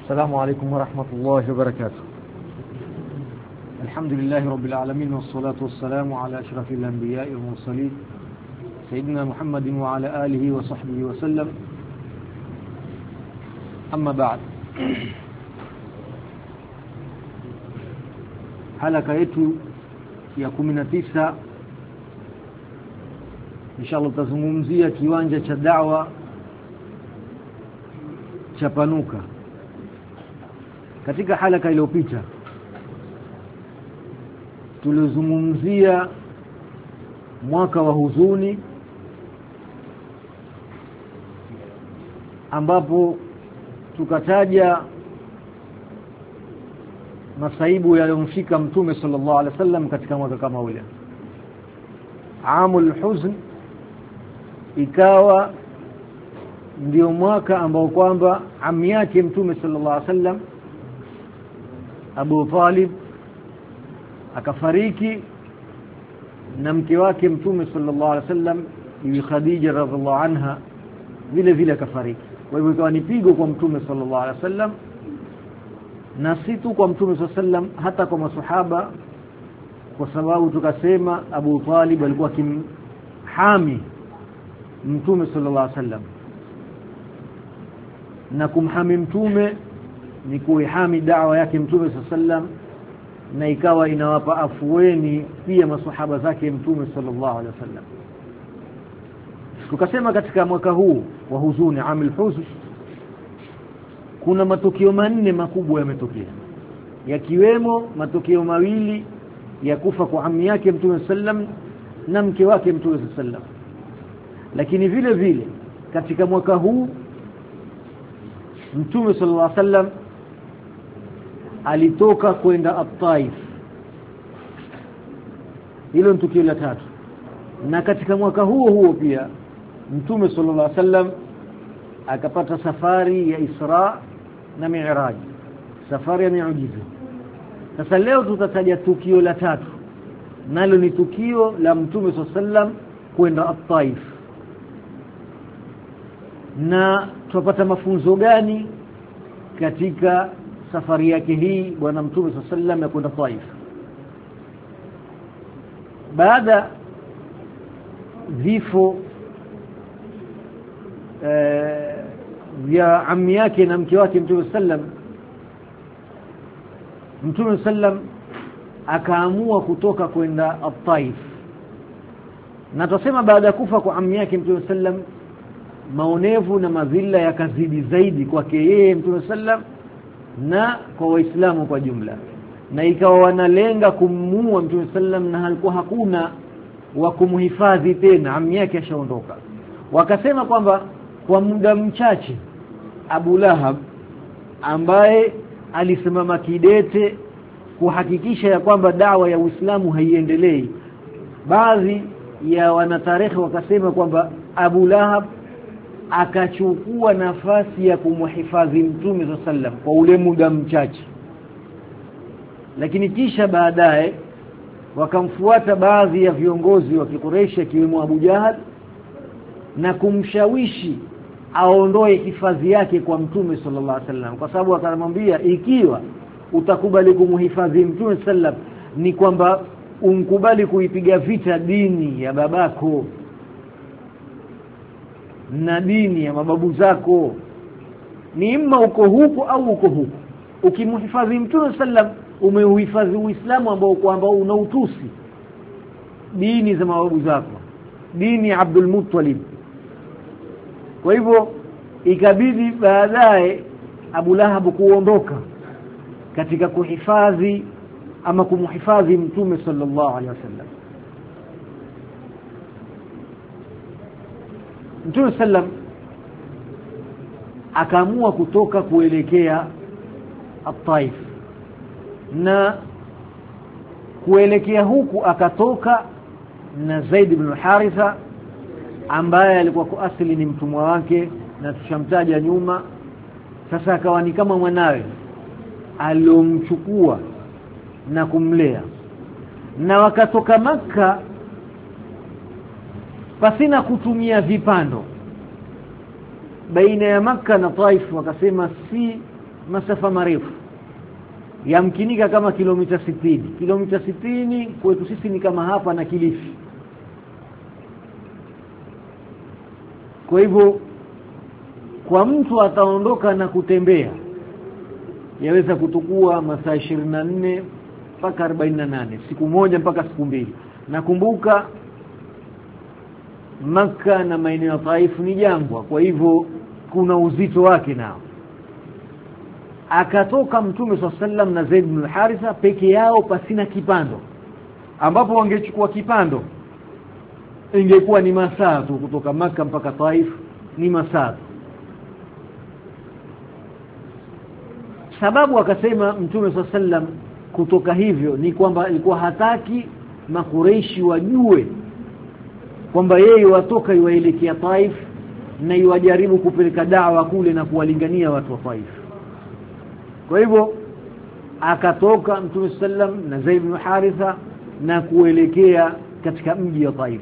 السلام عليكم ورحمة الله وبركاته. الحمد لله رب العالمين، والصلاة والسلام على أشرف الأنبياء والمرسلين سيدنا محمد وعلى آله وصحبه وسلم. أما بعد، halaka yetu ya 19 inshallah tutazungumzia kiwanja cha da'wa cha Panuka. Katika halaka iliyopita tulizungumzia mwaka wa huzuni, ambapo tukataja masaibu yaliyomfika Mtume sallallahu alaihi wasallam katika mwaka kama ule. Amul huzn ikawa ndio mwaka ambao kwamba ammi yake Mtume sallallahu alaihi wasallam Abu Talib akafariki, na mke wake Mtume sallallahu alaihi wasallam Bibi Khadija radhiallahu anha vile vile akafariki. Kwa hivyo ikawa ni pigo kwa Mtume sallallahu alaihi wasallam, na si tu kwa Mtume sallallahu alaihi wasallam, hata kwa maswahaba, kwa sababu tukasema Abu Talib alikuwa kimhami Mtume sallallahu alaihi wasallam, na kumhami Mtume ni kuihami da'wa yake Mtume sallallahu alaihi wasallam, na ikawa inawapa afueni pia maswahaba zake Mtume sallallahu alaihi wasallam. Tukasema katika mwaka huu wa huzuni, amil huzn, kuna matukio manne makubwa yametokea, yakiwemo matukio mawili ya kufa kwa ammi yake Mtume sallam na mke wake Mtume sallam. Lakini vile vile katika mwaka huu Mtume sallallahu alaihi wasallam alitoka kwenda At-Taif. Hilo ni tukio la tatu. Na katika mwaka huo pia Mtume sallallahu alaihi wasallam akapata safari ya Isra na Mi'raj, safari ya miujiza. Sasa leo tutataja tukio la tatu, nalo ni tukio la Mtume sallallahu alaihi wasallam kwenda At-Taif. Na tupata mafunzo gani katika safari yake hii bwana Mtume sallallahu alaihi wasallam ya kwenda Taif? Baada vifo vya ammi yake na mke wake Mtume sallam, Mtume sallam akaamua kutoka kwenda At-Taif. Na tusema baada ya kufa kwa ammi yake Mtume sallam, maonevu na madhila yakazidi zaidi kwake yeye Mtume sallam na kwa Waislamu kwa jumla, na ikawa wanalenga kumuua Mtume sallam, na halikuwa hakuna wa kumhifadhi tena, ammi yake ashaondoka. Wakasema kwamba kwa muda mchache Abu Lahab, ambaye alisimama kidete kuhakikisha ya kwamba dawa ya Uislamu haiendelei, baadhi ya wanatarehe wakasema kwamba Abu Lahab akachukua nafasi ya kumhifadhi Mtume sallam kwa ule muda mchache. Lakini kisha baadaye wakamfuata baadhi ya viongozi wa Quraysh akiwemo Abu Jahal na kumshawishi aondoe hifadhi yake kwa Mtume sallallahu alaihi wasallam, kwa sababu akamwambia, ikiwa utakubali kumhifadhi Mtume sallam ni kwamba unkubali kuipiga vita dini ya babako na dini ya mababu zako, ni imma uko huko au uko huko. Ukimhifadhi Mtume sallam umeuhifadhi Uislamu ambao unautusi dini za mababu zako, dini ya Abdul Muttalib. Kwa hivyo ikabidi baadaye Abu Lahab kuondoka katika kuhifadhi ama kumhifadhi Mtume sallallahu alaihi wasallam. Mtume sallam akaamua kutoka kuelekea At-Taif, na kuelekea huku akatoka na Zaid ibn Haritha, ambaye alikuwa kwa asili ni mtumwa wake na tushamtaja nyuma. Sasa akawa ni kama mwanawe aliyomchukua na kumlea, na wakatoka Makka pasina kutumia vipando. baina ya Makka na Taif wakasema si masafa marefu, yamkinika kama kilomita 60. Kilomita 60 kwetu sisi ni kama hapa na Kilifi. Kwa hivyo kwa mtu ataondoka na kutembea yaweza kutukua masaa 24 mpaka 48, siku moja mpaka siku mbili. Nakumbuka Makka na maeneo ya Taif ni jangwa, kwa hivyo kuna uzito wake nao. Akatoka Mtume SAW na Zaid bin Haritha peke yao pasina kipando, ambapo wangechukua kipando ingekuwa ni masaa tu kutoka Makka mpaka Taif, ni masaa. Sababu akasema Mtume SAW kutoka hivyo ni kwamba alikuwa hataki Makureishi wajue kwamba yeye watoka yuelekea Taif na yuwajaribu kupeleka da'wa kule na kuwalingania watu wa Taif. Kwa hivyo akatoka Mtume sallam na Zaid bin Haritha na kuelekea katika mji wa Taif.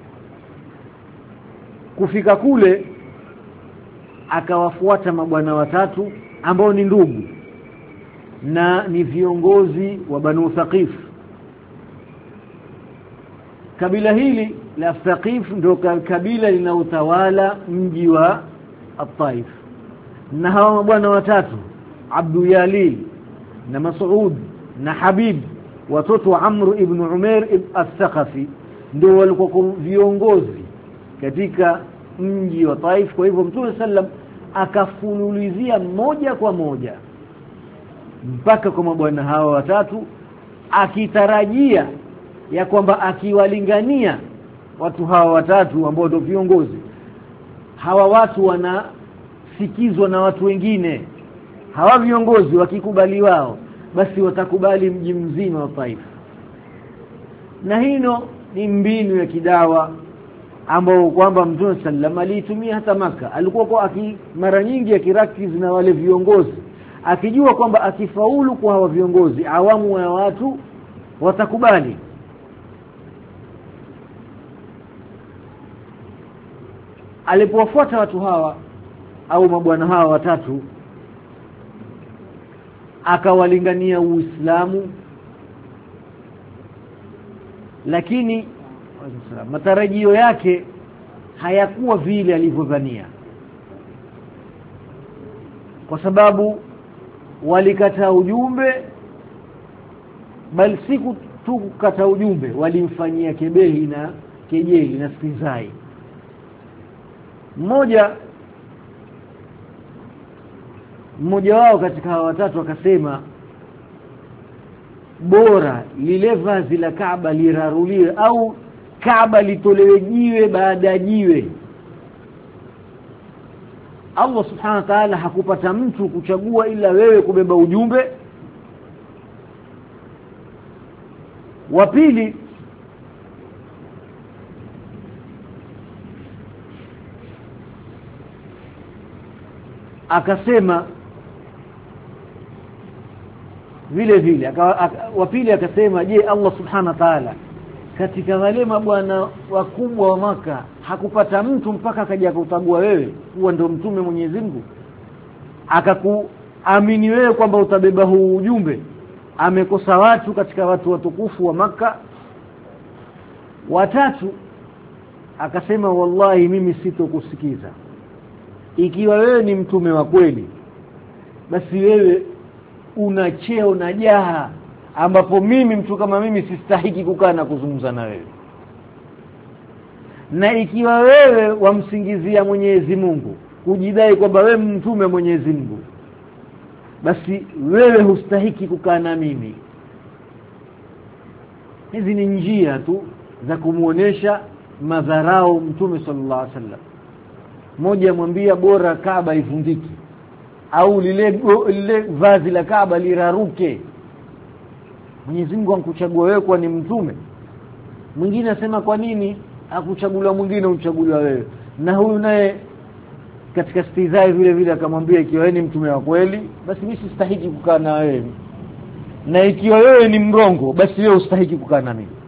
Kufika kule akawafuata mabwana watatu ambao ni ndugu na ni viongozi wa Banu Thaqif. Kabila hili la Thaqif ndio kabila linautawala mji wa Taif. Na hawa mabwana watatu, Abdu Yalil na Mas'ud na Habib, watoto wa Amr ibn Umair al-Thaqafi, ndio walikuwa viongozi katika mji wa Taif. Kwa hivyo Mtume sallam akafululizia moja kwa moja mpaka kwa mabwana hawa watatu, akitarajia ya kwamba akiwalingania watu hawa watatu ambao ndio viongozi, hawa watu wanasikizwa na watu wengine. Hawa viongozi wakikubali wao, basi watakubali mji mzima wa Taif. Na hino ni mbinu ya kidawa ambao kwamba Mtume sallam aliitumia hata Maka. Alikuwa kwa mara nyingi akirakiz na wale viongozi, akijua kwamba akifaulu kwa hawa viongozi, awamu ya watu watakubali. Alipowafuata watu hawa au mabwana hawa watatu, akawalingania Uislamu, lakini matarajio yake hayakuwa vile alivyodhania, kwa sababu walikataa ujumbe. Bali siku tu kukataa ujumbe, walimfanyia kebehi na kejeli na stizai. Mmoja wao katika hawa watatu akasema, bora lile vazi la Kaaba liraruliwe au Kaaba litolewe jiwe baada ya jiwe. Allah subhanahu wa ta'ala hakupata mtu kuchagua ila wewe kubeba ujumbe. Wa pili, akasema vile vile, wa pili akasema, je, Allah subhanahu wa ta'ala katika wale mabwana wakubwa wa Maka hakupata mtu mpaka akaja kutagua wewe kuwa ndio mtume Mwenyezi Mungu, akakuamini wewe kwamba utabeba huu ujumbe? Amekosa watu katika watu watukufu wa Maka. Watatu akasema, wallahi mimi sitokusikiza. Ikiwa wewe ni mtume wa kweli, basi wewe una cheo na jaha ambapo mimi mtu kama mimi sistahiki kukaa na kuzungumza na wewe. Na ikiwa wewe wamsingizia Mwenyezi Mungu kujidai kwamba wewe mtume Mwenyezi Mungu, basi wewe hustahiki kukaa na mimi. Hizi ni njia tu za kumuonesha madharau Mtume sallallahu alaihi wasallam. Mmoja amwambia bora Kaaba ivundiki au lile vazi la Kaaba liraruke, Mwenyezi Mungu ankuchagua wewe kwa ni mtume. Mwingine asema kwa nini akuchaguliwa mwingine uchaguliwa wewe? Na huyu naye katika stizai vile vile akamwambia, ikiwa wewe ni mtume wa kweli, basi mimi sistahiki kukaa na wewe, na ikiwa wewe ni mrongo, basi wewe ustahiki kukaa na mimi.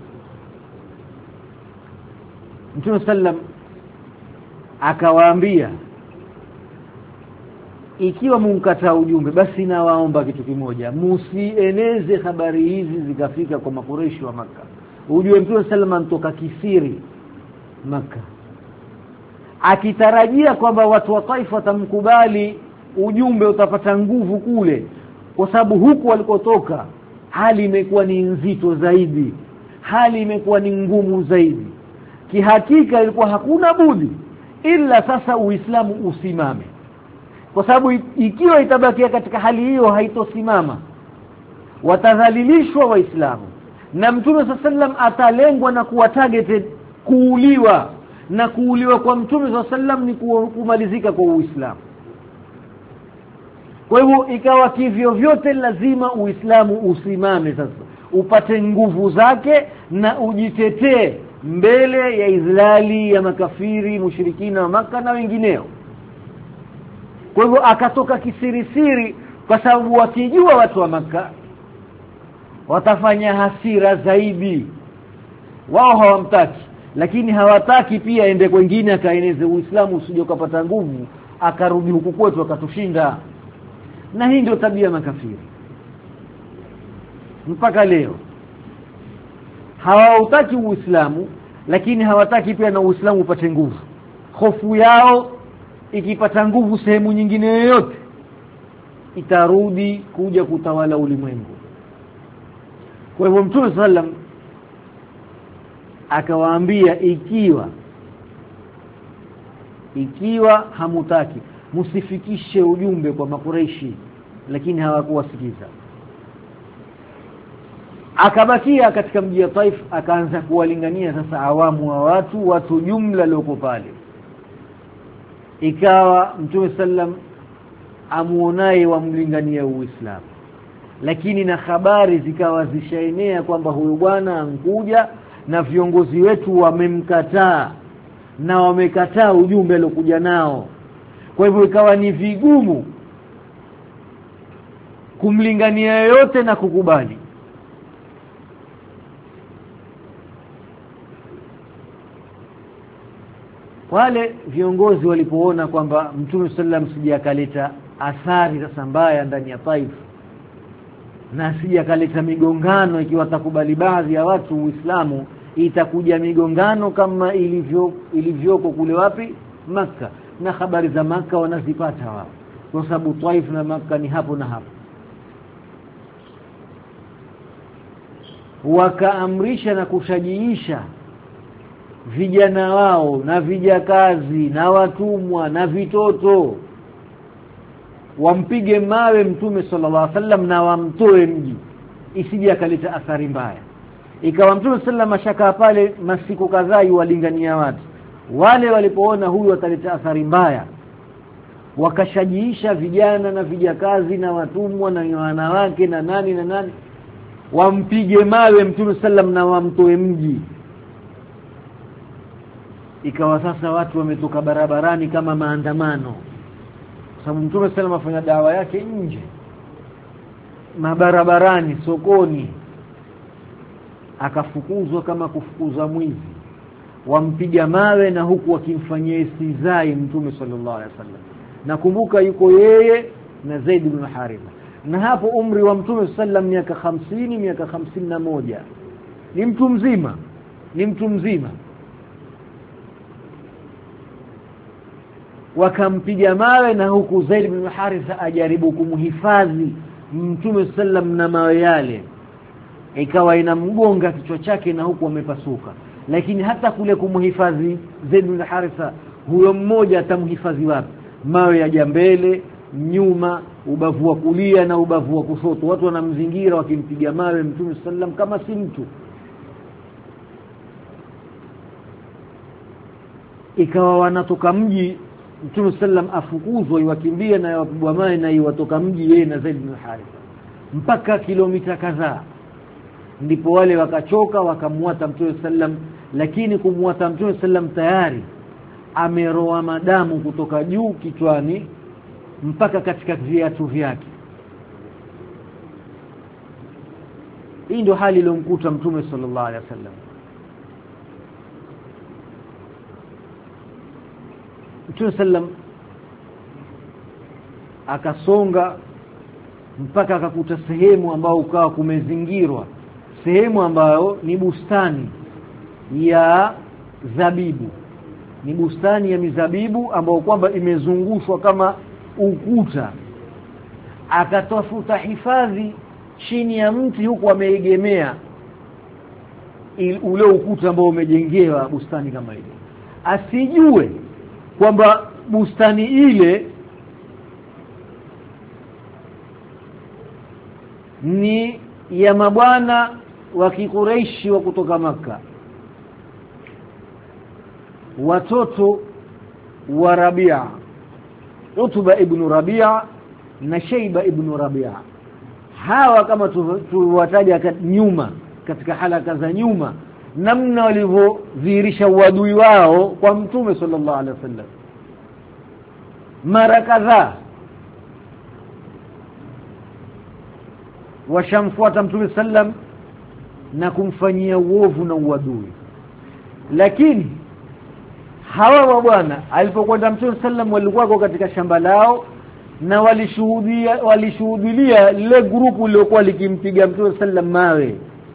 Mtume sallam akawaambia, ikiwa mumkataa ujumbe, basi nawaomba kitu kimoja, musieneze habari hizi zikafika kwa makureishi wa Makka. Ujue Mtume sallallahu anatoka kisiri Makka, akitarajia kwamba watu wa Taif watamkubali, ujumbe utapata nguvu kule, kwa sababu huku walikotoka hali imekuwa ni nzito zaidi, hali imekuwa ni ngumu zaidi. Kihakika ilikuwa hakuna budi ila sasa Uislamu usimame, kwa sababu ikiwa itabakia katika hali hiyo haitosimama, watadhalilishwa Waislamu na Mtume sallam atalengwa na kuwa targeted kuuliwa, na kuuliwa kwa Mtume sallam ni kumalizika kwa Uislamu. Kwa hivyo ikawa kivyo vyote lazima Uislamu usimame sasa, upate nguvu zake na ujitetee mbele ya izlali ya makafiri mushrikina wa Makka na wengineo. Kwa hivyo akatoka kisirisiri, kwa sababu wakijua watu wa Makka watafanya hasira zaidi. Wao hawamtaki, lakini hawataki pia ende kwingine akaeneze Uislamu usije ukapata nguvu akarudi huku kwetu akatushinda. Na hii ndio tabia ya makafiri mpaka leo. Hawautaki Uislamu, lakini hawataki pia na Uislamu upate nguvu. Hofu yao ikipata nguvu sehemu nyingine yoyote itarudi kuja kutawala ulimwengu. Kwa hivyo Mtume sallam akawaambia, ikiwa hamutaki msifikishe ujumbe kwa makureishi, lakini hawakuwasikiza. Akabakia katika mji wa Taif, akaanza kuwalingania sasa awamu wa watu jumla loko pale. Ikawa Mtume sallam amuonaye wamlingania Uislamu, lakini na habari zikawa zishaenea kwamba huyu bwana ankuja na viongozi wetu wamemkataa na wamekataa ujumbe aliokuja nao. Kwa hivyo ikawa ni vigumu kumlingania yote na kukubali. Wale viongozi walipoona kwamba Mtume sallam sija akaleta athari sasa mbaya ndani ya Taif, na sija akaleta migongano, ikiwa takubali baadhi ya watu Uislamu itakuja migongano kama ilivyoko kule wapi Makka, na habari za Makka wanazipata wao, kwa sababu Taif na Makka ni hapo na hapo. Wakaamrisha na kushajiisha vijana wao na vijakazi na watumwa na vitoto wampige mawe Mtume sallallahu alaihi wasallam na wamtoe mji, isije akaleta athari mbaya. Ikawa Mtume sallallahu mashaka pale masiku kadhaa walingania watu wale, walipoona huyu ataleta athari mbaya, wakashajiisha vijana na vijakazi na watumwa na wanawake na nani wampige mawe Mtume sallam na wamtoe mji. Ikawa sasa watu wametoka barabarani kama maandamano, kwa sababu Mtume sallam afanya dawa yake nje, mabarabarani, sokoni. Akafukuzwa kama kufukuza mwizi, wampiga mawe na huku wakimfanyia istizai Mtume sallallahu alaihi wasallam. Nakumbuka yuko yeye na Zaid ibn Haritha, na hapo umri wa Mtume sallam miaka 50, miaka 51, ni mtu mzima. Wakampiga mawe na huku Zaid ibn Haritha ajaribu kumhifadhi Mtume sallam na mawe yale, ikawa inamgonga kichwa chake na huku amepasuka. Lakini hata kule kumhifadhi Zaid ibn Haritha, huyo mmoja atamhifadhi wapi? Mawe yaja mbele, nyuma, ubavu wa kulia na ubavu wa kushoto, watu wanamzingira wakimpiga mawe Mtume sallam kama si mtu. Ikawa wanatoka mji Mtume sallam afukuzwa, iwakimbia na wapigwa mawe na iwatoka mji yeye na Zaid ibn Haritha mpaka kilomita kadhaa. Ndipo wale wakachoka wakamwata Mtume sallam, lakini kumwata Mtume sallam tayari ameroa madamu kutoka juu kichwani mpaka katika viatu vyake. Hii ndio hali iliyomkuta Mtume sallallahu alaihi wasallam. Mtume sallam akasonga mpaka akakuta sehemu ambayo ukawa kumezingirwa, sehemu ambayo ni bustani ya zabibu, ni bustani ya mizabibu ambayo kwamba imezungushwa kama ukuta. Akatafuta hifadhi chini ya mti huku ameegemea ule ukuta ambao umejengewa bustani kama ile, asijue kwamba bustani ile ni ya mabwana wa Kikureishi wa kutoka Makka, watoto wa Rabia, Utba ibn Rabia na Shayba ibn Rabia. Hawa kama tuwataja nyuma katika halaka za nyuma, namna walivyodhihirisha uadui wao kwa Mtume sallallahu alaihi wasallam mara kadhaa. Washamfuata Mtume sallam na kumfanyia uovu na uadui, lakini hawa bwana alipokwenda Mtume sallam walikuwa katika shamba lao na walishuhudia lile grupu liliokuwa likimpiga Mtume sallam mawe.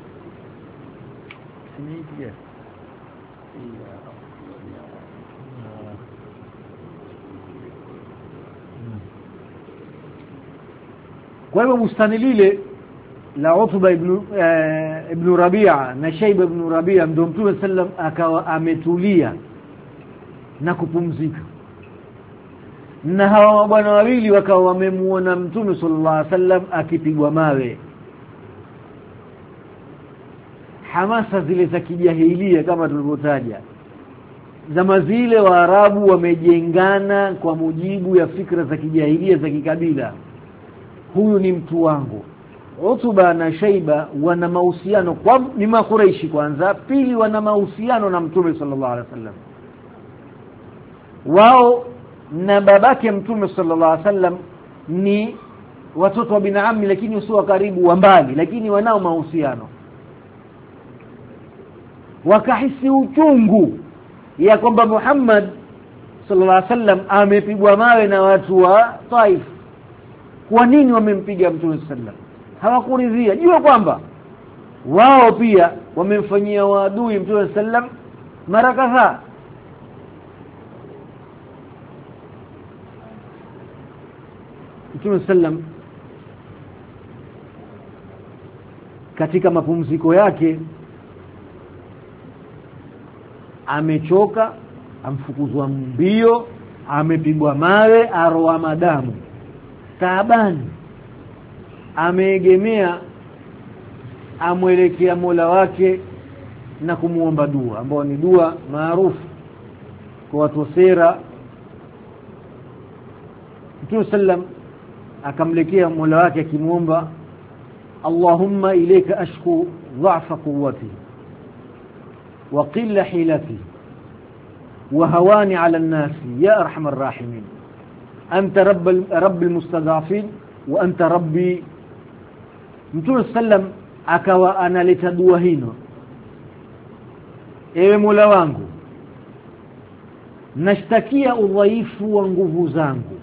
Kwa hivyo bustani lile la Utba ibn Rabia na Shayba ibn Rabia ndio Mtume sallam akawa ametulia na kupumzika, na hawa bwana wawili wakawa wamemuona Mtume sallallahu alaihi wasallam akipigwa mawe. Hamasa zile za kijahilia kama tulivyotaja, zama zile Waarabu wamejengana kwa mujibu ya fikra za kijahilia za kikabila. Huyu ni mtu wangu. Utba na Shayba wana mahusiano kwa ni Makureishi kwanza, pili wana mahusiano na Mtume sallallahu alaihi wasallam. Wao na babake Mtume sallallahu alaihi wasallam ni watoto wa binami, lakini sio karibu, wa mbali, lakini wanao mahusiano. Wakahisi uchungu ya kwamba Muhammad sallallahu alaihi wasallam amepigwa mawe na watu wa Taif. Kwa nini wamempiga Mtume sallallahu? Hawakuridhia. Jua kwamba wao pia wamemfanyia waadui Mtume sallallahu mara kadhaa. Mtume sallallahu katika mapumziko yake amechoka, amfukuzwa mbio, amepigwa mawe, aroa madamu, taabani, ameegemea, amwelekea Mola wake na kumuomba dua ambayo ni dua maarufu kwa watu sera. Mtume sallam akamlekea Mola wake akimuomba, Allahumma ilayka ashku dha'fa quwwati wa qilla hilati wa hawani 'ala an-nasi ya arhamar rahimin anta rabbil mustad'afin wa anta rabbi. Mtume sallam akawa analeta dua hino, ewe Mola wangu, nashtakia udhaifu wa nguvu zangu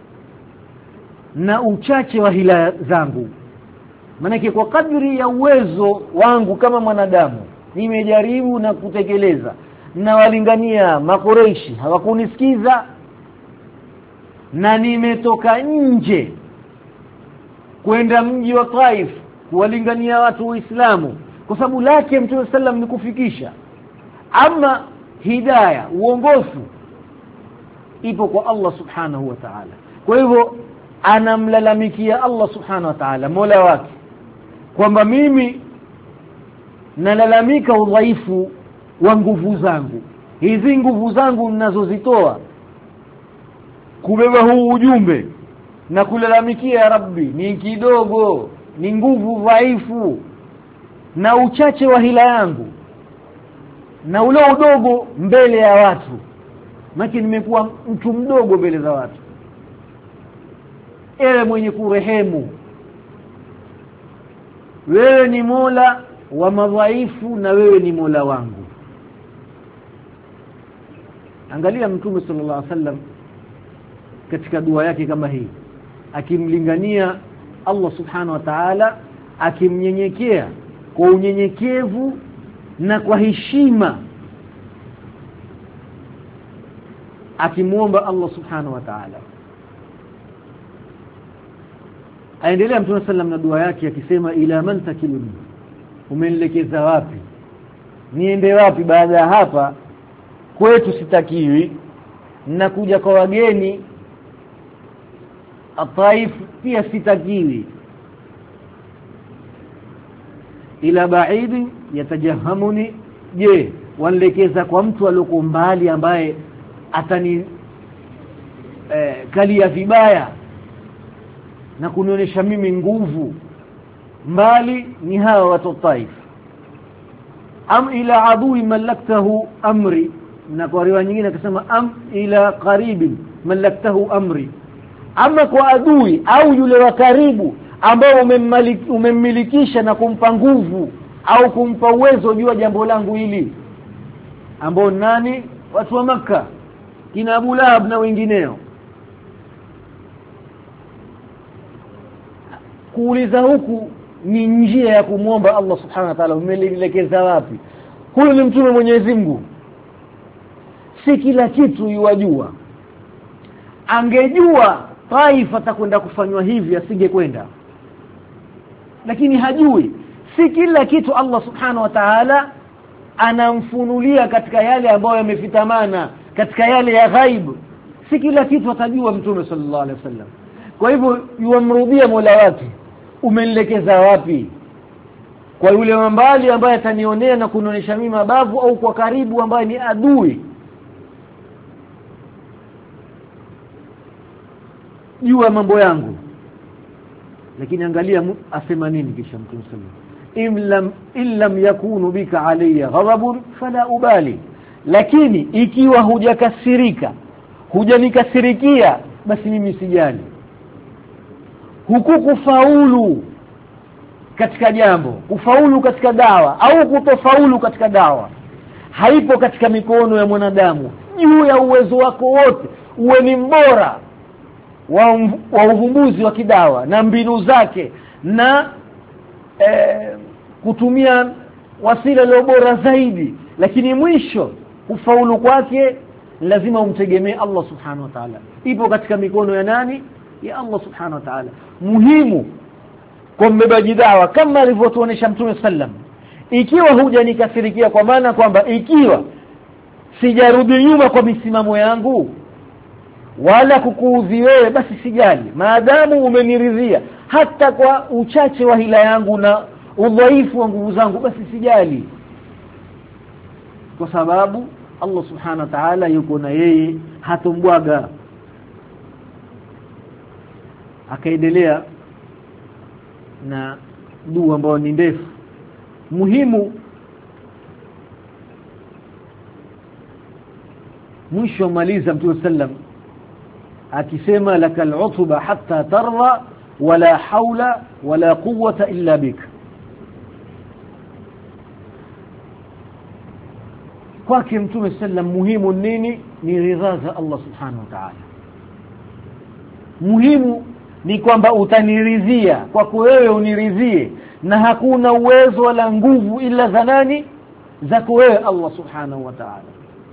na uchache wa hila zangu. Maana kwa kadri ya uwezo wangu kama mwanadamu nimejaribu na kutekeleza, na walingania Makureishi hawakunisikiza, na nimetoka nje kwenda mji wa Taif kuwalingania watu Uislamu, kwa sababu lake Mtume sallam ni kufikisha. Ama hidayah, uongofu, ipo kwa Allah subhanahu wa ta'ala. Kwa hivyo anamlalamikia Allah subhanahu wa ta'ala, Mola wake, kwamba mimi nalalamika udhaifu wa nguvu zangu. Hizi nguvu zangu ninazozitoa kubeba huu ujumbe na kulalamikia ya Rabbi ni kidogo, ni nguvu dhaifu, na uchache wa hila yangu, na ule udogo mbele ya watu. Maki nimekuwa mtu mdogo mbele za watu. Ewe mwenye kurehemu, wewe ni Mola wa madhaifu na wewe ni Mola wangu. Angalia Mtume sallallahu alaihi wasallam katika dua yake kama hii, akimlingania Allah subhanahu wa ta'ala, akimnyenyekea kwa unyenyekevu na kwa heshima, akimuomba Allah subhanahu wa ta'ala. Aendelea Mtume sallam na dua yake akisema, ila man takiluni, umenielekeza wapi, niende wapi baada ya hapa? Kwetu sitakiwi, na kuja kwa wageni Taif pia sitakiwi. Ila baidi yatajahamuni, je wanelekeza kwa mtu aliyoko mbali ambaye atani kalia vibaya na kunionyesha mimi nguvu? Mbali ni hawa watu Taif. Am ila adui malaktahu amri, na kwa riwaya nyingine akasema am ila qaribin malaktahu amri, ama kwa adui au yule wa karibu ambao umemmilikisha na kumpa nguvu au kumpa uwezo juu ya jambo langu hili, ambao nani? Watu wa Makkah, kina Abu Lahab na wengineo. Kuuliza huku ni njia ya kumwomba Allah subhanahu wa ta'ala, umelielekeza wapi? Huyu ni mtume Mwenyezi Mungu, si kila kitu yajua. Angejua Taif atakwenda kufanywa hivi asingekwenda, lakini hajui. Si kila kitu Allah subhanahu wa ta'ala anamfunulia katika yale ambayo yamefitamana, katika yale ya ghaibu. Si kila kitu atajua mtume sallallahu alaihi wasallam. Kwa hivyo yuamrudia Mola wake, umenielekeza wapi? Kwa yule mbali ambaye atanionea na kunionyesha mimi mabavu, au kwa karibu ambaye ni adui? Jua mambo yangu. Lakini angalia asema nini kisha Mtume sallallahu, illam yakunu bika alayya ghadabun fala ubali, lakini ikiwa hujakasirika, hujanikasirikia, basi mimi sijali. Hukukufaulu katika jambo, kufaulu katika dawa au kutofaulu katika dawa, haipo katika mikono ya mwanadamu. Juu ya uwezo wako wote, uwe ni mbora wa uvumbuzi wa kidawa na mbinu zake na kutumia wasila ile bora zaidi, lakini mwisho kufaulu kwake lazima umtegemee Allah subhanahu wa ta'ala. Ipo katika mikono ya nani? Ya Allah subhanahu wa ta'ala. Muhimu kwa mbebaji dawa, kama alivyotuonesha Mtume sallam, ikiwa hujanikasirikia, kwa maana kwamba ikiwa sijarudi nyuma kwa misimamo yangu wala kukuudhi wewe, basi sijali, maadamu umeniridhia hata kwa uchache wa hila yangu na udhaifu wa nguvu zangu, basi sijali, kwa sababu Allah subhanahu wa ta'ala yuko na yeye, hatombwaga. Akaendelea na dua ambayo ni ndefu. Muhimu mwisho maliza Mtume sallam akisema, lakal utba hatta tarda wala haula wala quwwata illa bik. Kwake Mtume sallam muhimu nini? Ni ridha za Allah subhanahu wa ta'ala. Muhimu ni kwamba utaniridhia, kwako wewe uniridhie, na hakuna uwezo wala nguvu ila za nani? Zako wewe Allah subhanahu wa ta'ala.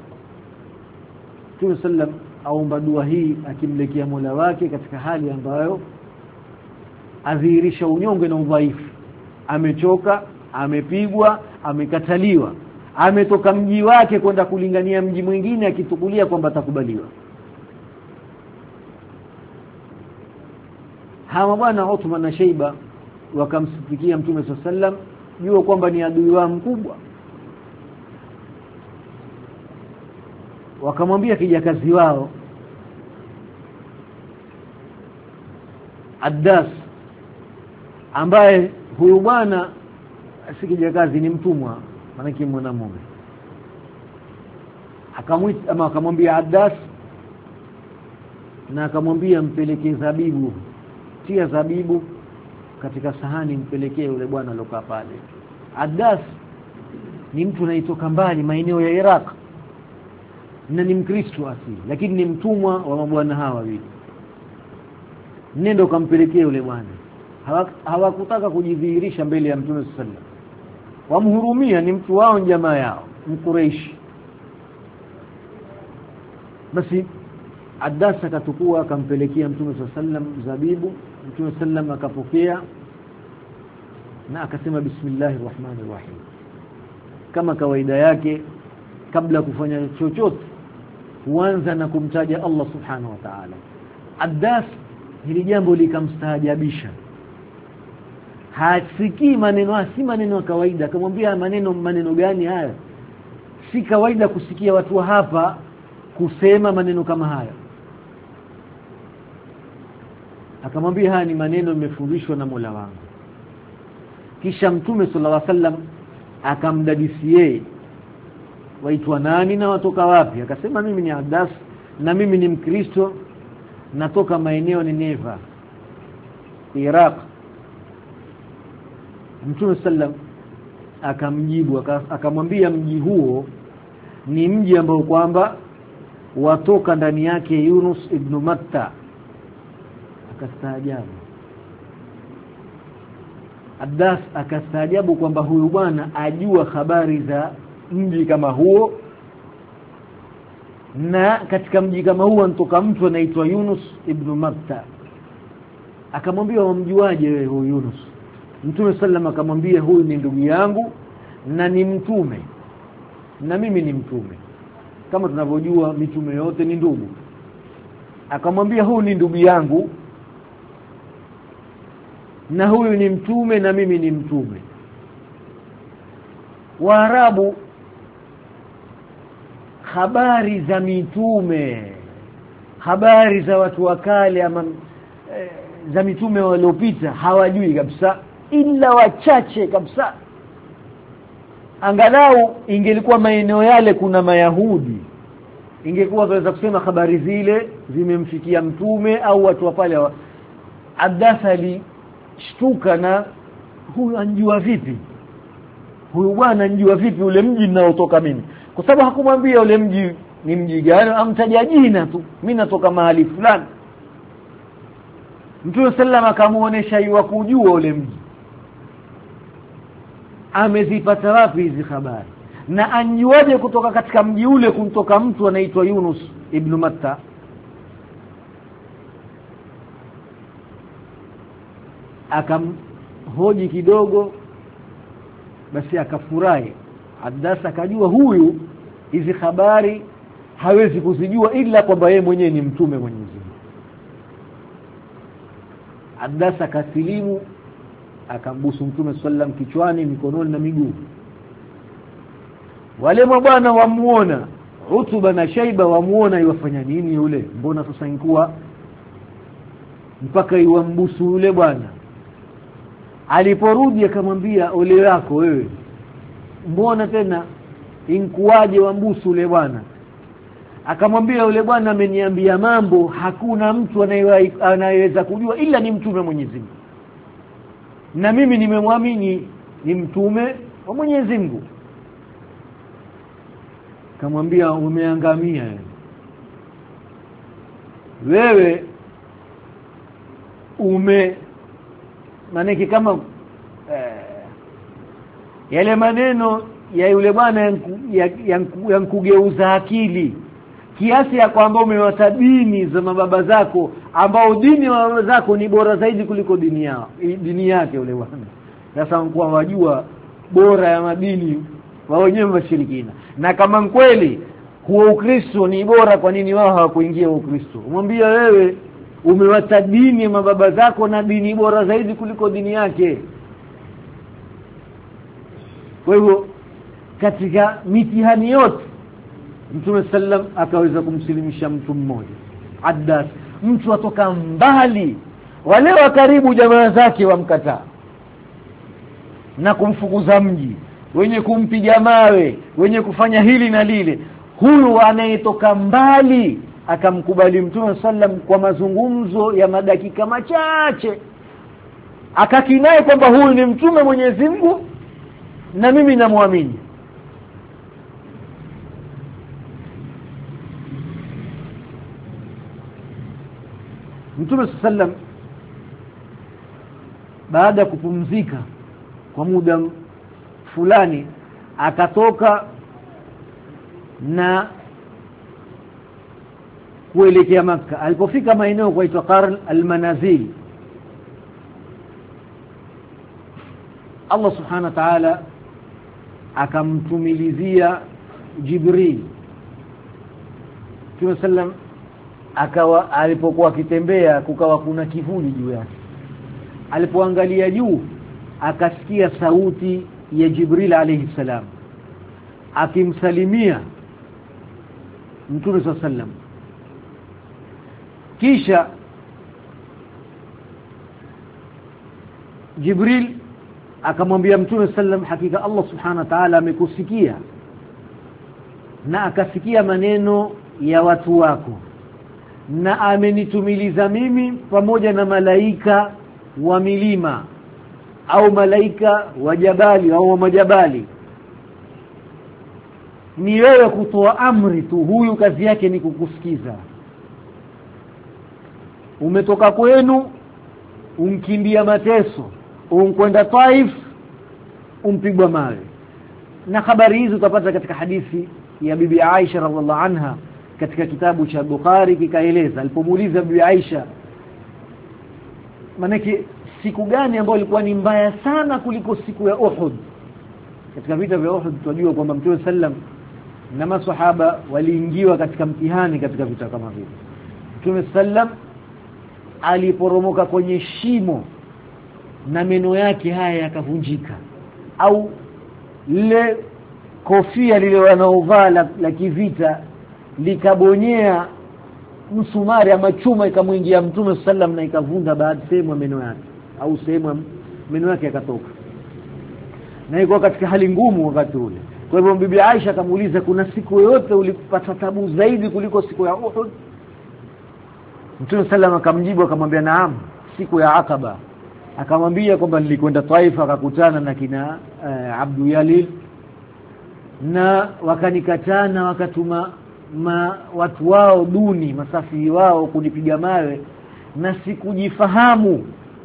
Mtume sallam aomba dua hii akimlekea Mola wake katika hali ambayo adhihirisha unyonge na udhaifu. Amechoka, amepigwa, amekataliwa, ametoka mji wake kwenda kulingania mji mwingine akitukulia kwamba atakubaliwa. Hawa bwana Uthman na Sheiba wakamsifikia Mtume sallam, jua kwamba ni adui wao mkubwa. Wakamwambia kijakazi wao Addas, ambaye huyu bwana si kijakazi, ni mtumwa, maana ni mwanamume. Akamwita ama akamwambia Addas, na akamwambia mpelekee zabibu, tia zabibu katika sahani, mpelekee yule bwana aliyokaa pale. Addas ni mtu anaitoka mbali maeneo ya Iraq na ni Mkristo asili, lakini ni mtumwa wa mabwana hawa wawili. nenda kampelekea yule bwana. Hawakutaka kujidhihirisha mbele ya Mtume sallallahu alaihi wasallam, wamhurumia, ni mtu wao, jamaa yao Mkureishi. Basi Addas akatukua akampelekea Mtume sallallahu alaihi wasallam zabibu. Mtume sallallahu akapokea na akasema bismillahir rahmanir rahim, kama kawaida yake. Kabla kufanya chochote huanza na kumtaja Allah subhanahu wa ta'ala. Addas hili jambo likamstaajabisha, hasikii maneno, si maneno ya kawaida. Akamwambia maneno gani haya? Si kawaida kusikia watu hapa kusema maneno kama haya. Akamwambia haya ni maneno nimefundishwa na Mola wangu. Kisha Mtume sallallahu alaihi wasallam akamdadisie, waitwa nani na watoka wapi? Akasema mimi ni Addas na mimi ni Mkristo, natoka maeneo Nineva, Iraq. Mtume sallam akamjibu akamwambia mji huo ni mji ambao kwamba watoka ndani yake Yunus ibn Matta. Akastaajabu Addas, akastaajabu kwamba huyu bwana ajua habari za mji kama huo, na katika mji kama huo anatoka mtu anaitwa Yunus ibn Matta. Akamwambia wamjuaje wewe huyu Yunus? Mtume sallam akamwambia huyu ni ndugu yangu na ni mtume, na mimi ni mtume. Kama tunavyojua mitume yote ni ndugu. Akamwambia huyu ni ndugu yangu na huyu ni mtume na mimi ni mtume. Waarabu habari za mitume, habari za watu wa kale ama za mitume waliopita hawajui kabisa, ila wachache kabisa. Angalau ingelikuwa maeneo yale kuna Mayahudi, ingekuwa tunaweza kusema habari zile zimemfikia mtume au watu wa pale. Addas alishtuka, na huyu anjua vipi? Huyu bwana anjua vipi ule mji ninaotoka mimi? Kwa sababu hakumwambia ule mji ni mji gani, amtaja jina tu, mimi natoka mahali fulani. Mtume sallam akamuonesha yua kujua ule mji, amezipata wapi hizi habari, na anjuaje kutoka katika mji ule kutoka mtu anaitwa Yunus ibn Matta. Akamhoji kidogo, basi akafurahi. Addas akajua huyu hizi habari hawezi kuzijua ila kwamba yeye mwenyewe ni mtume Mwenyezi Mungu. Addas akasilimu, akambusu Mtume sallam kichwani, mikononi na miguu. Wale mabwana wamuona Utba na Shaiba, wamuona yafanya nini yule, mbona sasa inkuwa mpaka iwambusu yule bwana. Aliporudi akamwambia ole wako wewe, mbona tena inkuaje wambusu yule bwana? Akamwambia yule bwana ameniambia mambo hakuna mtu anayeweza kujua ila ni mtume Mwenyezi Mungu, na mimi nimemwamini ni mtume wa Mwenyezi Mungu. Akamwambia umeangamia wewe, manake kama yale maneno ya yule bwana yankugeuza akili kiasi ya kwamba umewata dini za mababa zako, ambao dini wa baba zako ni bora zaidi kuliko dini yake yule bwana. Sasa mkuu wajua bora ya madini wao wenyewe washirikina, na kama kweli huo Ukristo ni bora, kwa nini wao hawakuingia Ukristo? Mwambie wewe umewata dini ya mababa zako na dini bora zaidi kuliko dini yake. Kwa hivyo katika mitihani yote Mtume sallam akaweza kumsilimisha mtu mmoja, Addas, mtu atoka mbali. Wale wa karibu jamaa zake wamkataa na kumfukuza mji, wenye kumpiga mawe, wenye kufanya hili na lile. Huyu anayetoka mbali akamkubali Mtume sallam kwa mazungumzo ya madakika machache, akakinai kwamba huyu ni mtume Mwenyezi Mungu na mimi namwamini. Mtume sallam baada kupumzika kwa muda fulani akatoka na kuelekea Makka. Alipofika maeneo kuitwa Qarn al-Manazil, Allah subhanahu wa ta'ala akamtumilizia Jibril. Mtume sallam akawa alipokuwa akitembea kukawa kuna kivuli juu yake. Alipoangalia juu akasikia sauti ya Jibril alayhi salam akimsalimia Mtume sallam. Kisha Jibril akamwambia Mtume sallam, hakika Allah subhanahu wa ta'ala amekusikia na akasikia maneno ya watu wako na amenitumiliza mimi pamoja na malaika wa milima au malaika wa jabali au wa majabali. Ni wewe kutoa amri tu, huyu kazi yake ni kukusikiza. Umetoka kwenu umkimbia mateso, umkwenda Taif umpigwa mawe. Na habari hizo utapata katika hadithi ya bibi Aisha radhiallahu anha katika kitabu cha Bukhari. Kikaeleza alipomuuliza bibi Aisha, manake siku gani ambayo ilikuwa ni mbaya sana kuliko siku ya Uhud. Katika vita vya Uhud tunajua kwamba Mtume sallam na maswahaba waliingiwa katika mtihani katika vita kama vile. Mtume sallam aliporomoka kwenye shimo na meno yake haya yakavunjika, au lile kofia lile wanaovaa la kivita likabonyea msumari ama chuma ikamuingia Mtume sallam na ikavunda baadhi sehemu ya meno yake, au sehemu ya meno yake yakatoka, na ilikuwa katika hali ngumu wakati ule. Kwa hivyo bibi Aisha akamuuliza, kuna siku yote ulipata tabu zaidi kuliko siku ya Uhud? Mtume sallam akamjibu akamwambia, naam, siku ya Aqaba. Akamwambia kwamba nilikwenda Taif akakutana na kina Abdu Yalil na wakanikatana, wakatuma watu wao duni, masafi wao kunipiga mawe na sikujifahamu.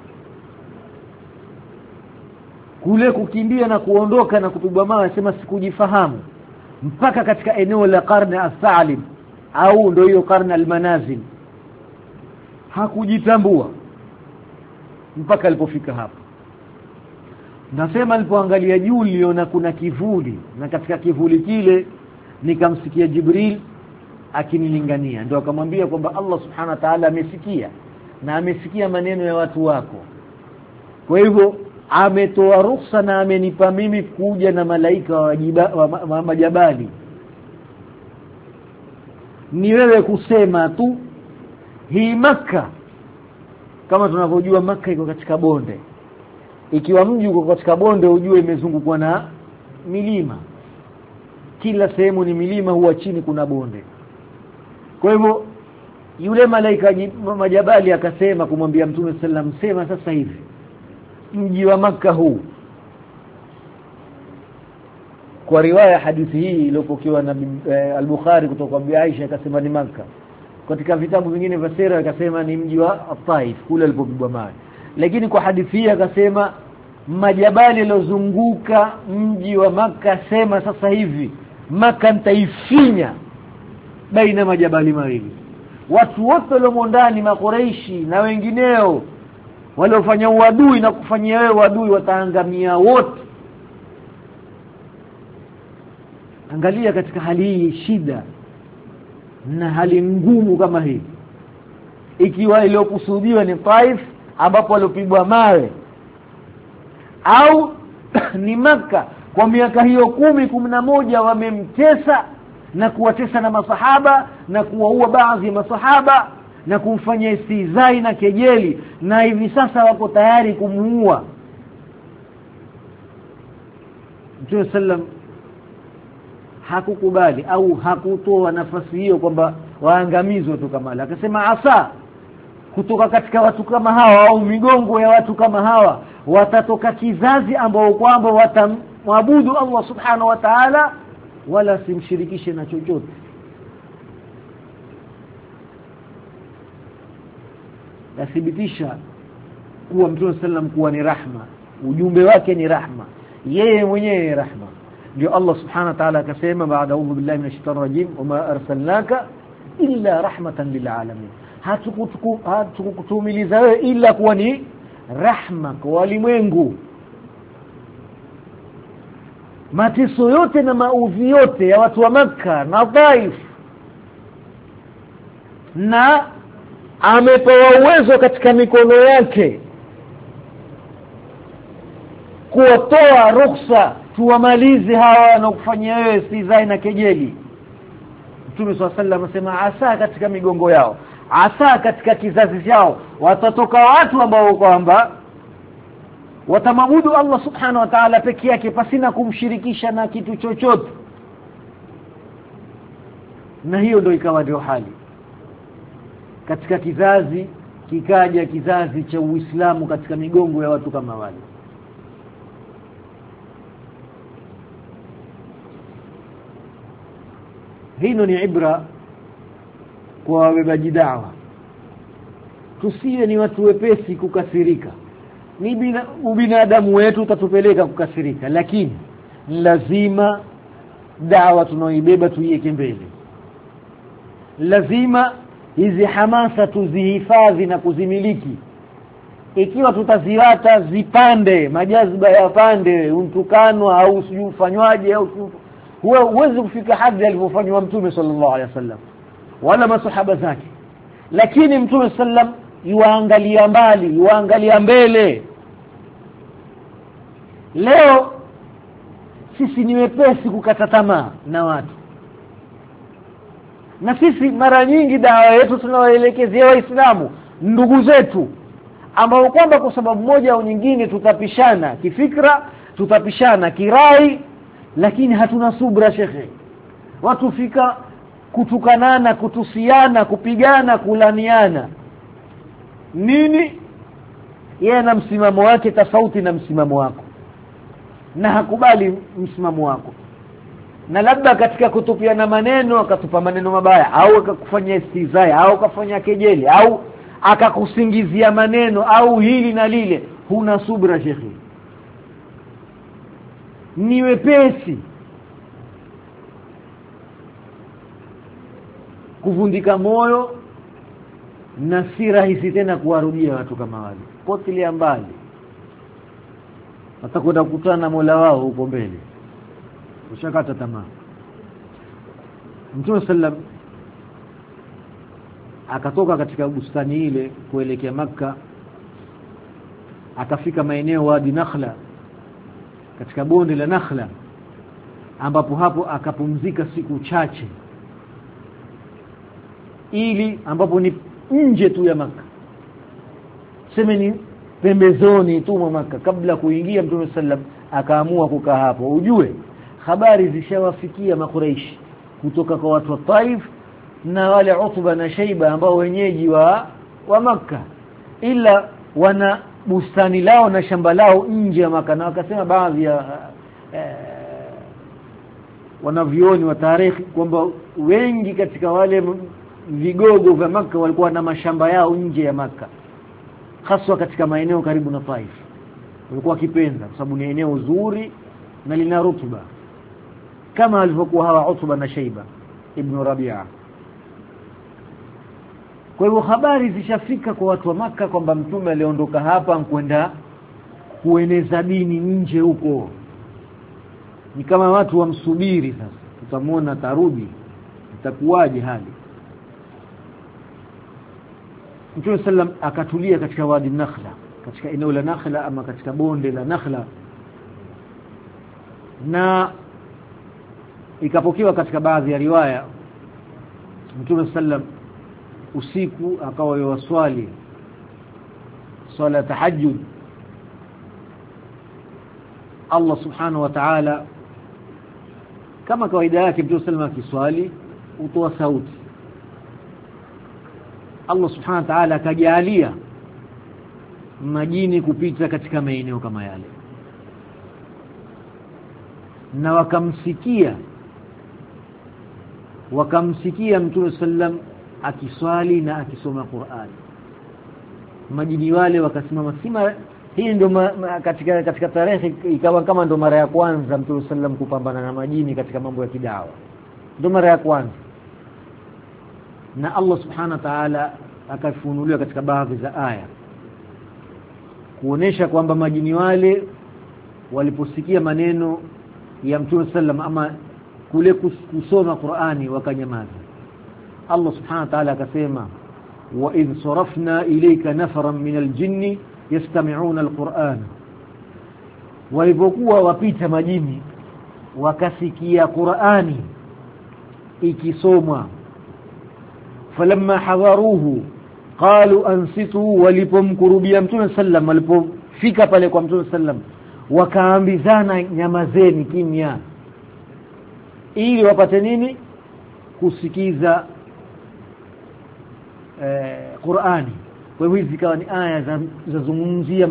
Kule kukimbia na kuondoka na kupigwa mawe, sema sikujifahamu mpaka katika eneo la Qarn al-Thalib au ndio hiyo Qarn al-Manazil. Hakujitambua mpaka alipofika hapo. Nasema alipoangalia juu niliona kuna kivuli, na katika kivuli kile nikamsikia Jibril akinilingania. Ndio akamwambia kwamba Allah subhanahu wa ta'ala amesikia na amesikia maneno ya watu wako, kwa hivyo ametoa ruhusa na amenipa mimi kuja na malaika wa majabali. Ni wewe kusema tu. Hii Makka, kama tunavyojua Makka iko katika bonde. Ikiwa mji uko katika bonde, ujue imezungukwa na milima. Kila sehemu ni milima, huwa chini kuna bonde. Kwa hivyo yule malaika majabali akasema kumwambia Mtume sallam, sema sasa hivi mji wa Makka huu. Kwa riwaya hadithi hii iliyopokewa na al-Bukhari kutoka kwa Bi Aisha akasema ni Makka. Katika vitabu vingine vya sira akasema ni mji wa Taif kule alipopigwa mawe. Lakini kwa hadithi hii akasema majabali yalozunguka mji wa Makka, sema sasa hivi Makka nitaifinya baina majabali mawili. Watu wote walio ndani, Makureishi na wengineo waliofanya uadui na kufanyia wewe uadui, wataangamia wote. Angalia katika hali hii shida na hali ngumu kama hii, ikiwa iliyokusudiwa ni Taif ambapo walipigwa mawe, au ni Makka kwa miaka hiyo 11 wamemtesa na kuwatesa na masahaba na kuwaua baadhi ya masahaba na kumfanyia istizai na kejeli, na hivi sasa wako tayari kumuua. Mtume sallam hakukubali au hakutoa nafasi hiyo kwamba waangamizwe tu kama. Akasema asa kutoka katika watu kama hawa au migongo ya watu kama hawa watatoka kizazi ambao kwamba watamwabudu Allah subhanahu wa ta'ala wala simshirikishe na chochote. Nathibitisha kuwa Mtume sallam kuwa ni rahma, ujumbe wake ni rahma, yeye mwenyewe ni rahma. Ndio Allah subhanahu wa ta'ala akasema baada a'udhu billahi minash shaitani rajim wama arsalnaka illa rahmatan lil alamin, hatukutumiliza wewe ila kuwa ni rahma kwa walimwengu. Mateso yote na maudhi yote ya watu wa Makka na Taif, na amepewa uwezo katika mikono yake kutoa ruhusa tuwamalize hawa wanaokufanyia wewe istizai na kejeli. Mtume swalla sallam anasema asa katika migongo yao, asa katika kizazi chao watatoka watu ambao kwamba watamabudu Allah subhanahu wa ta'ala peke yake pasina kumshirikisha na kitu chochote. Na hiyo ndio ikawa ndio hali katika kizazi, kikaja kizazi cha Uislamu katika migongo ya watu kama wale. Hino ni ibra kwa wabebaji da'wa. Tusiwe ni watu wepesi kukasirika. Ni ubinadamu wetu utatupeleka kukasirika, lakini lazima da'wa tunaoibeba tuiweke mbele. Lazima hizi hamasa tuzihifadhi na kuzimiliki. Ikiwa tutaziwata zipande, majaziba yapande, untukanwa au usifanywaje au huwezi kufika hadi alivyofanywa Mtume sallallahu alaihi wasallam wala masahaba zake. Lakini Mtume sallam yuangalia mbali, yuangalia mbele. Leo sisi ni wepesi kukata tamaa na watu, na sisi mara nyingi dawa yetu tunawaelekezea Waislamu ndugu zetu ambao kwamba kwa sababu moja au nyingine tutapishana kifikra, tutapishana kirai, lakini hatuna subra shekhe. Watu fika kutukanana, kutusiana, kupigana, kulaniana. Nini? Yeye na msimamo wake tofauti na msimamo wako, na hakubali msimamo wako, na labda katika kutupiana maneno akatupa maneno mabaya, au akakufanyia istizai, au akafanya kejeli, au akakusingizia maneno, au hili na lile. Huna subra shekhi, ni wepesi kuvundika moyo, na si rahisi tena kuwarudia watu kama wale. Potelea mbali, watakwenda kukutana na Mola wao huko mbele, ushakata tamaa. Mtume sallam akatoka katika bustani ile kuelekea Makka, akafika maeneo Wadi Nakhla, katika bonde la Nakhla, ambapo hapo akapumzika siku chache, ili ambapo ni nje tu ya Makka, semeni pembezoni tu mwa Makka. Kabla kuingia Mtume sallam akaamua kukaa hapo. Ujue habari zishawafikia Makuraishi kutoka kwa watu wa Taif na wale Utba na Shaiba ambao wenyeji wa Makka, ila wana bustani lao na shamba lao nje ya Makka. Na wakasema baadhi ya wanavyoni wa tarikhi kwamba wengi katika wale vigogo vya Makka walikuwa na mashamba yao nje ya Makka, haswa katika maeneo karibu na Taif. Walikuwa kipenda kwa sababu ni eneo zuri na lina rutuba, kama walivyokuwa hawa Utba na Shaiba ibn Rabi'a. Kwa hivyo habari zishafika kwa watu wa Makka kwamba Mtume aliondoka hapa kwenda kueneza dini nje huko. Ni kama watu wamsubiri sasa, tutamuona tarudi, itakuwaje hali. Mtume sallam akatulia katika Wadi Nakhla, katika eneo la Nakhla ama katika bonde la Nakhla, na ikapokewa katika baadhi ya riwaya Mtume sallam usiku akawa yuwaswali swala tahajjud. Allah subhanahu wa ta'ala kama kawaida yake Mtume sallam akiswali utoa sauti. Allah subhanahu wa ta'ala akajalia majini kupita katika maeneo kama yale, na wakamsikia Mtume sallam akiswali na akisoma Qur'an. majini wale wakasimama sima. Hii ndio katika tarehe ikawa kama ndo mara ya kwanza Mtume sallam kupambana na majini katika mambo ya kidawa, ndo mara ya kwanza. Na Allah subhanahu wa ta'ala akafunulia katika baadhi za aya kuonesha kwamba majini wale waliposikia maneno ya Mtume sallam ama kule kusoma Qur'ani wakanyamaza. Allah subhanahu wa ta'ala akasema wa idh sarafna ilayka nafaran min aljinni yastami'una alquran, walipokuwa wapita majini wakasikia Qur'ani ikisomwa, falamma hadaruhu qalu ansitu, walipomkurubia Mtume sallam, walipofika pale kwa Mtume sallam wakaambizana nyamazeni kimya, ili wapate nini? Kusikiza Qur'ani. Kwa hivyo zikawa ni aya za zungumzia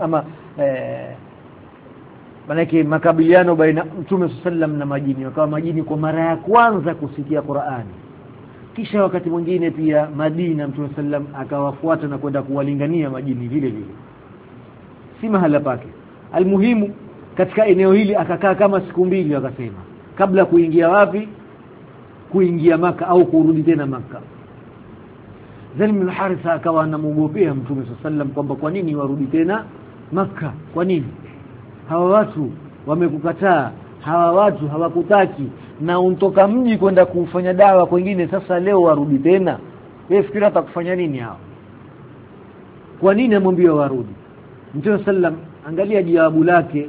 manake makabiliano baina Mtume sallam na majini. Wakawa majini kwa mara ya kwanza kusikia Qur'ani. Kisha wakati mwingine pia Madina Mtume sallam akawafuata na kwenda kuwalingania majini vile vile, si mahala pake. Almuhimu katika eneo hili akakaa kama siku mbili, wakasema kabla kuingia wapi? Kuingia Maka au kurudi tena Maka. Zaid bin Haritha akawa anamwogopea Mtume sallam kwamba kwa nini warudi tena Maka? Kwa nini? Hawa watu wamekukataa, hawa watu hawakutaki, na untoka mji kwenda kufanya dawa kwingine, sasa leo warudi tena. Wewe fikira atakufanya nini hao? Kwa nini amwambie warudi? Mtume sallam, angalia jawabu lake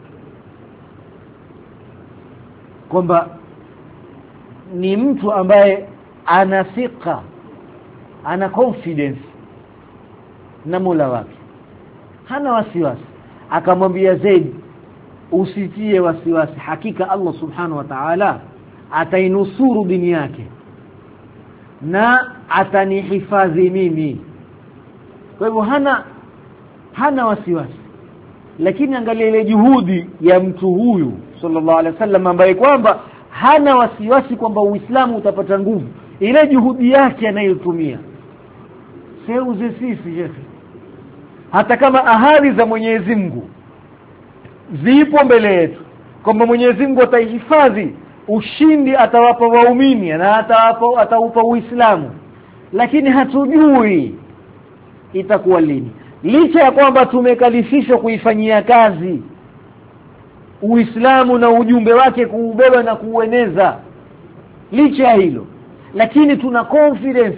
kwamba ni mtu ambaye ana thika, ana confidence na Mola wake, hana wasiwasi. Akamwambia Zaid, usitie wasiwasi, hakika Allah subhanahu wa ta'ala atainusuru dini yake na atanihifadhi mimi. Kwa hivyo hana wasiwasi. Lakini angalia ile juhudi ya mtu huyu sallallahu alaihi wasallam ambaye kwamba hana wasiwasi kwamba Uislamu utapata nguvu. Ile juhudi yake anayotumia seuze sisi jefe, hata kama ahadi za Mwenyezi Mungu zipo mbele yetu kwamba Mwenyezi Mungu ataihifadhi, ushindi atawapa waumini na ataupa Uislamu, lakini hatujui itakuwa lini. Licha ya kwamba tumekalifishwa kuifanyia kazi Uislamu na ujumbe wake, kuubeba na kuueneza, licha ya hilo, lakini tuna confidence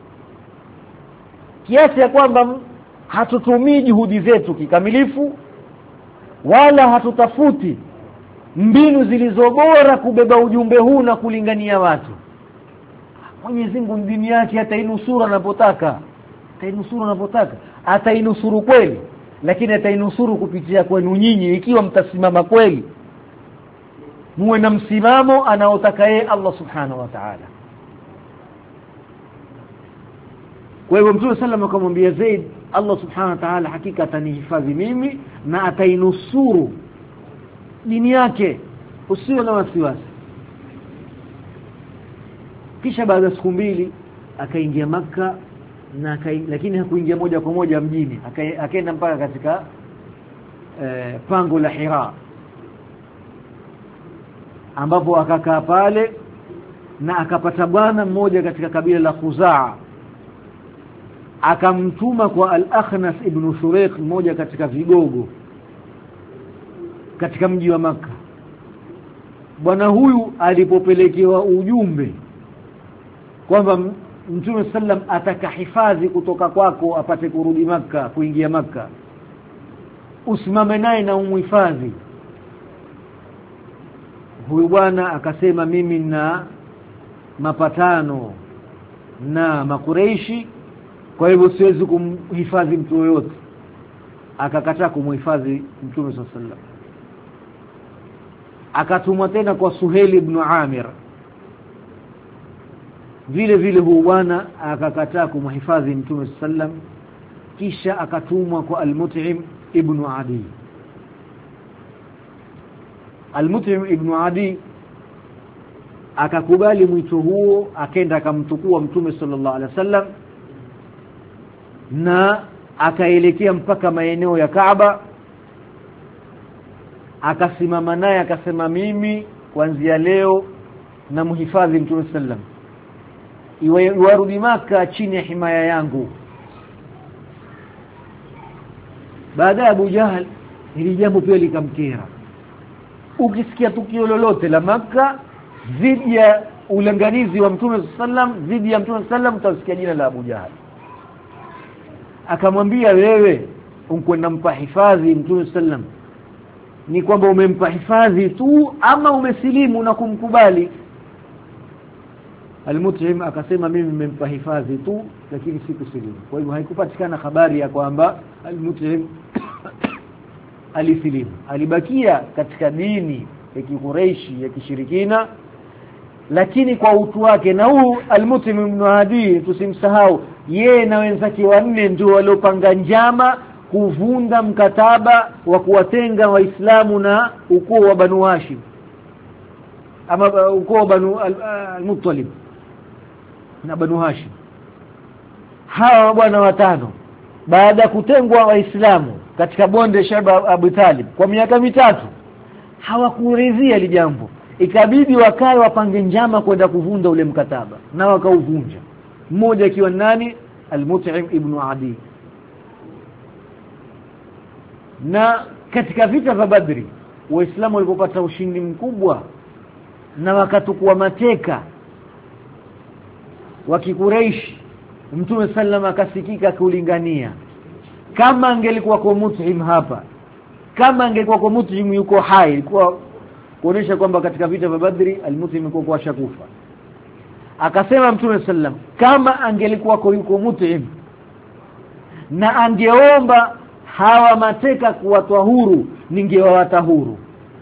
kiasi ya kwamba hatutumii juhudi zetu kikamilifu, wala hatutafuti mbinu zilizobora kubeba ujumbe huu na kulingania watu. Mwenyezi Mungu dini yake atainusuru anapotaka, atainusuru kweli, lakini atainusuru kupitia kwenu nyinyi ikiwa mtasimama kweli, muwe na msimamo anaotaka yeye Allah subhanahu wa ta'ala. Kwa hivyo Mtume sallam akamwambia Zaid, Allah subhanahu wa ta'ala hakika atanihifadhi mimi na atainusuru dini yake, usiwe na wasiwasi. Kisha baada ya siku mbili akaingia Maka, lakini hakuingia moja kwa moja mjini, akaenda mpaka katika pango la Hira, ambapo akakaa pale na akapata bwana mmoja katika kabila la Khuzaa, akamtuma kwa Al-Akhnas ibn Shuraiq, mmoja katika vigogo katika mji wa Maka. Bwana huyu alipopelekewa ujumbe kwamba Mtume sallam atakahifadhi kutoka kwako apate kurudi Maka, kuingia Maka, usimame naye na umhifadhi. Huyu bwana akasema, mimi na mapatano na Makureishi, kwa hivyo siwezi kumhifadhi mtu yoyote. Akakataa kumhifadhi Mtume sallam. Akatumwa tena kwa Suhail ibn Amir, vile vile huyu bwana akakataa kumhifadhi Mtume sallam. Kisha akatumwa kwa Al-Mut'im ibn Adi. Al-Mut'im ibn Adi akakubali mwito huo, akaenda akamtukua Mtume sallallahu alaihi wasallam na akaelekea mpaka maeneo ya Kaaba, akasimama naye akasema, mimi kuanzia leo na muhifadhi Mtume sallam, iwarudi Maka chini ya himaya yangu. Baada ya Abu Jahal hili jambo pia likamkera. Ukisikia tukio lolote la Maka dhidi ya ulanganizi wa Mtume sallam, dhidi ya Mtume sallam, utasikia jina la Abu Jahal. Akamwambia, wewe unkwenda mpa hifadhi Mtume sallam, ni kwamba umempa hifadhi tu ama umesilimu na kumkubali? Al-Mut'im akasema, mimi nimempa hifadhi tu lakini sikusilimu. Kwa hivyo haikupatikana habari ya kwamba Al-Mut'im alisilimu. Alibakia katika dini ya Quraishi ya kishirikina, lakini kwa utu wake. Na huu Al-Mut'im ibn Adi tusimsahau, yeye na wenzake wanne ndio waliopanga njama kuvunda mkataba wa kuwatenga Waislamu na ukoo wa Banu Hashim, ama ukoo wa Banu al-Muttalib na Banu Hashim. Hawa bwana watano baada ya kutengwa Waislamu katika bonde Shaba Abu Talib kwa miaka 3, hawakuridhia ile jambo, ikabidi wakae wapange njama kwenda kuvunda ule mkataba, na wakauvunja. Mmoja akiwa nani? Al-Mut'im ibn Adi. Na katika vita vya Badri Waislamu walipopata ushindi mkubwa na wakatukua mateka wa Quraysh, Mtume sallam akasikika kulingania. Kama angelikuwa kwa Mut'im hapa, kama angelikuwa kwa Mut'im yuko hai, kwa kuonesha kwamba katika vita vya Badri Al-Mut'im yuko kwa shakufa. Akasema Mtume sallam, kama angelikuwa kwa yuko Mut'im na angeomba hawa mateka kuwatwa huru, ningewawata huru.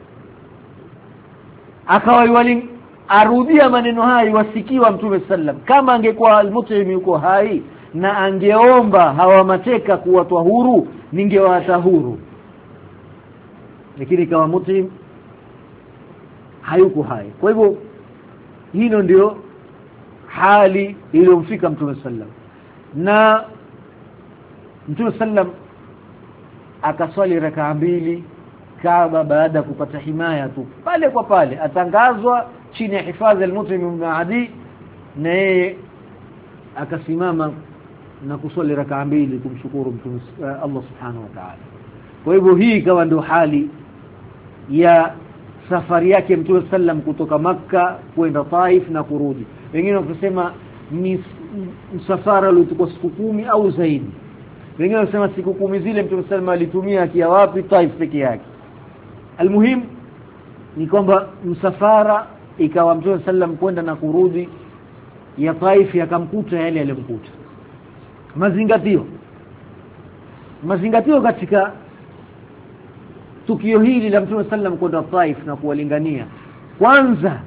Akawaiwali arudia maneno haya wasikiwa Mtume sallam, kama angekuwa Al-Mut'im yuko hai na angeomba hawa mateka kuwatwa huru, ningewawata huru. Lakini kama Mut'im hayuko hai. Kwa hivyo hilo ndio hali iliyomfika Mtume sallam. Na Mtume sallam akaswali rakaa 2 Kaaba baada kupata himaya tu. Pale kwa pale atangazwa chini ya hifadhi Al-Mut'im ibn Adi, na yeye akasimama na kuswali rakaa 2 kumshukuru Mtume Allah subhanahu wa ta'ala. Kwa hivyo hii ikawa ndio hali ya safari yake Mtume sallam kutoka Makka kwenda Taif na kurudi. Wengine wakisema ni msafara uliochukua siku 10 au zaidi. Wengine wanasema siku 10 zile Mtume sallam alitumia akiwa wapi? Taif peke yake. Almuhim ni kwamba msafara ikawa Mtume sallam kwenda na kurudi ya Taif yakamkuta yale aliyomkuta. Mazingatio katika tukio hili la Mtume sallam kwenda Taif na kuwalingania. Kwanza,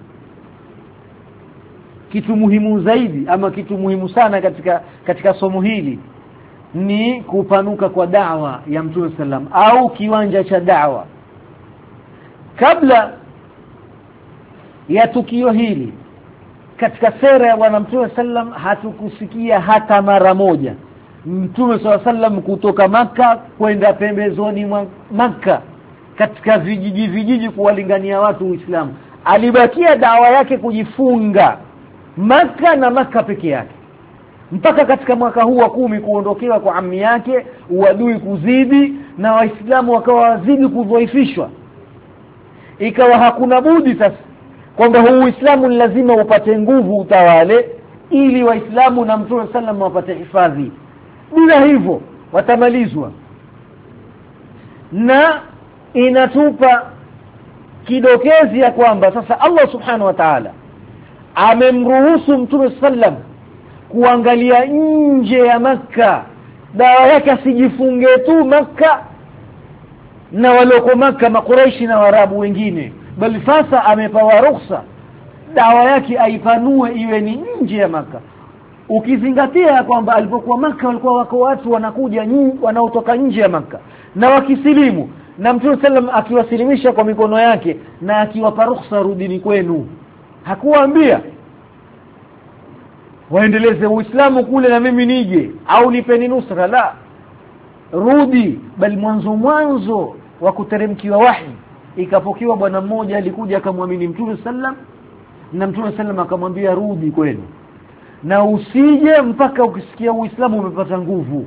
kitu muhimu zaidi ama kitu muhimu sana katika somo hili ni kupanuka kwa da'wa ya Mtume sallam, au kiwanja cha da'wa. Kabla ya tukio hili katika sera ya bwana Mtume sallam hatukusikia hata mara moja Mtume sallam kutoka Makka kwenda pembezoni mwa Makka katika vijiji kuwalingania watu Uislamu. Alibakia dawa yake kujifunga Makka na Makka peke yake, mpaka katika mwaka huu wa 10 kuondokewa kwa ammi yake, uadui kuzidi na Waislamu wakawa wazidi kudhoifishwa. Ikawa hakuna budi sasa kwamba huu Uislamu ni lazima upate nguvu utawale, ili Waislamu na Mtume sallam wapate hifadhi. Bila hivyo watamalizwa. Na inatupa kidokezi ya kwamba sasa Allah subhanahu wa ta'ala amemruhusu Mtume sallam kuangalia nje ya Makka, dawa yake asijifunge tu Makka na walioko Makka Makuraishi na Waarabu wengine, bali sasa amepawa ruhusa dawa yake aipanue iwe ni nje ya Makka. Ukizingatia kwamba alipokuwa Makka walikuwa wako watu wanakuja wanaotoka nje ya Makka na wakisilimu, na Mtume sallam akiwasilimisha kwa mikono yake na akiwapa ruhusa, rudini kwenu. Hakuwaambia waendeleze Uislamu kule na mimi nije au nipeni nusra, la. rudi. Bali mwanzo wa kuteremkiwa wahi ikapokewa bwana mmoja alikuja akamwamini Mtume sallam, na Mtume sallam akamwambia rudi kwenu na usije mpaka ukisikia Uislamu umepata nguvu.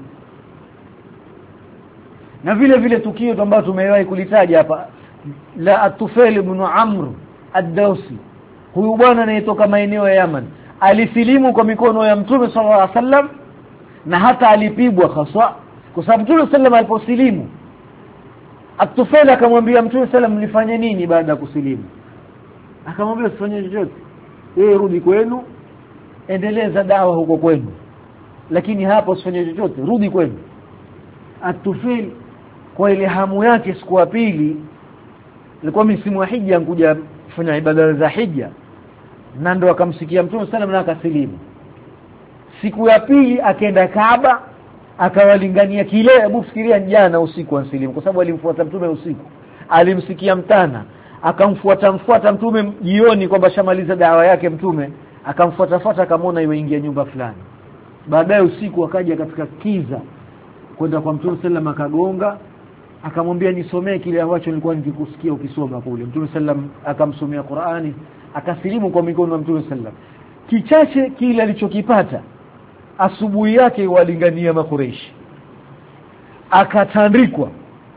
Na vile vile tukio ambalo tumewahi kulitaja hapa la At-Tufail ibn Amr ad-Dawsi, huyu bwana anayetoka maeneo ya Yaman, alisilimu kwa mikono ya Mtume sallallahu alaihi wasallam, na hata alipigwa hasa kwa sababu Mtume sallam aliposilimu, At-Tufail akamwambia Mtume sallam nifanye nini baada ya kusilimu? Akamwambia usifanye chochote, wewe rudi kwenu, endeleza dawa huko kwenu, lakini hapo usifanye chochote, rudi kwenu. At-Tufail kwa ile hamu yake, siku ya pili ilikuwa msimu wa hija, nkuja kufanya ibada za hija, na ndo akamsikia Mtume sallam na akasilimu. Siku ya pili akaenda Kaaba akawalingania kile. Hebu fikiria, jana usiku ansilimu, kwa sababu alimfuata Mtume usiku, alimsikia mtana, akamfuata Mtume jioni kwamba shamaliza dawa yake Mtume, akamfuata akamwona yuingia nyumba fulani. Baadaye usiku akaja katika kiza kwenda kwa Mtume sallam, akagonga, akamwambia nisomee kile ambacho nilikuwa nikikusikia ukisoma kule. Mtume sallam akamsomea Qur'ani, akasilimu kwa mikono ya Mtume sallam. Kichache kile alichokipata, asubuhi yake walingania Makureishi, akatandikwa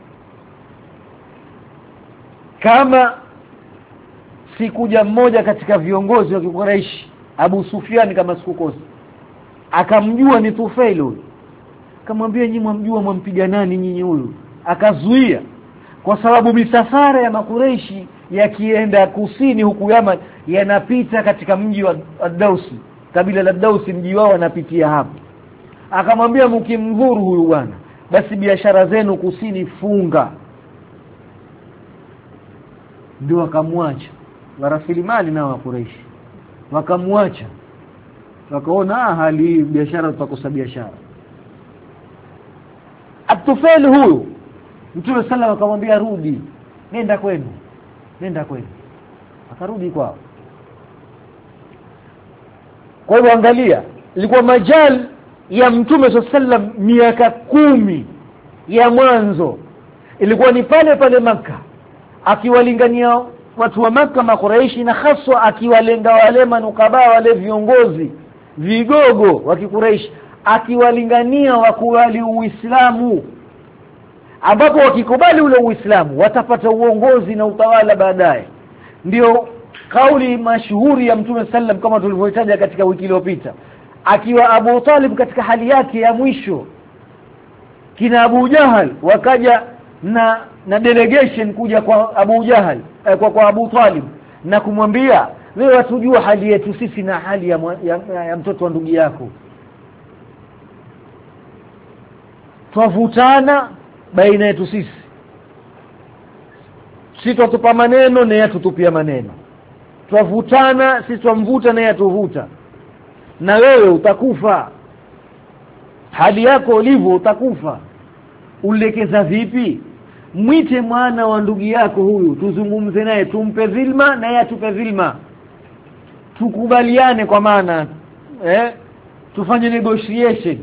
kama sikuja mmoja katika viongozi wa Quraishi, Abu Sufyan kama sikukosa, akamjua ni Tufail huyu, akamwambia nyinyi mwamjua, mwampiga nani nyinyi huyu? Akazuia, kwa sababu misafara ya Makureishi yakienda kusini huku Yaman yanapita katika mji wa Ad-Dawsi, kabila la Dawsi, mji wao wanapitia hapo. Akamwambia mkimdhuru huyu bwana, basi biashara zenu kusini funga. Ndio akamwacha wa rasilimali na Makureishi, wakamwacha, wakaona hali biashara tutakosa biashara. At-Tufail huyu Mtume sallallahu akamwambia rudi, nenda kwenu. Akarudi kwao. Kwa hiyo angalia, ilikuwa majal ya Mtume sallam miaka 10 ya mwanzo ilikuwa ni pale Makka, akiwalingania watu wa Makka Makuraishi, na haswa akiwalenga wale manukaba, wale viongozi vigogo wa Kikuraishi, akiwalingania wakubali Uislamu, ambapo wakikubali ule Uislamu watapata uongozi na utawala baadaye. Ndio kauli mashuhuri ya Mtume sallam kama tulivyoitaja katika wiki iliyopita, akiwa Abu Talib katika hali yake ya mwisho, kina Abu Jahal wakaja na delegation kuja kwa Abu Jahal, kwa Abu Talib, na kumwambia wewe watujua hali yetu sisi na hali ya mtoto wa ndugu yako, twavutana baina yetu sisi tutatupa maneno na yeye tutupia maneno, twavutana sisi, twamvuta na yeye tuvuta, na wewe utakufa, hali yako ulivyo utakufa. Ulekeza vipi? Mwite mwana wa ndugu yako huyu, tuzungumze naye, tumpe dhilma na yeye atupe dhilma, tukubaliane, kwa maana tufanye negotiation,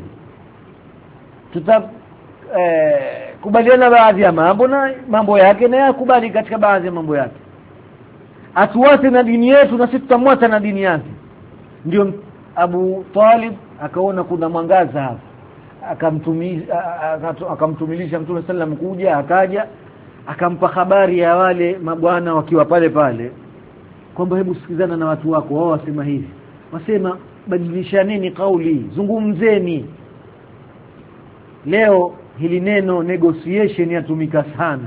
kubaliana baadhi ya mambo yake na yakubali katika baadhi ya mambo yake, atuwate na dini yetu na sisi tutamwata na dini yake. Ndio Abu Talib akaona kuna mwangaza hapa, akamtumilisha Mtume sallam kuja, akaja akampa habari ya wale mabwana wakiwa pale kwamba hebu sikizana na watu wako, wao wasema hivi, wasema badilishaneni kauli, zungumzeni. Leo hili neno negotiation yatumika sana,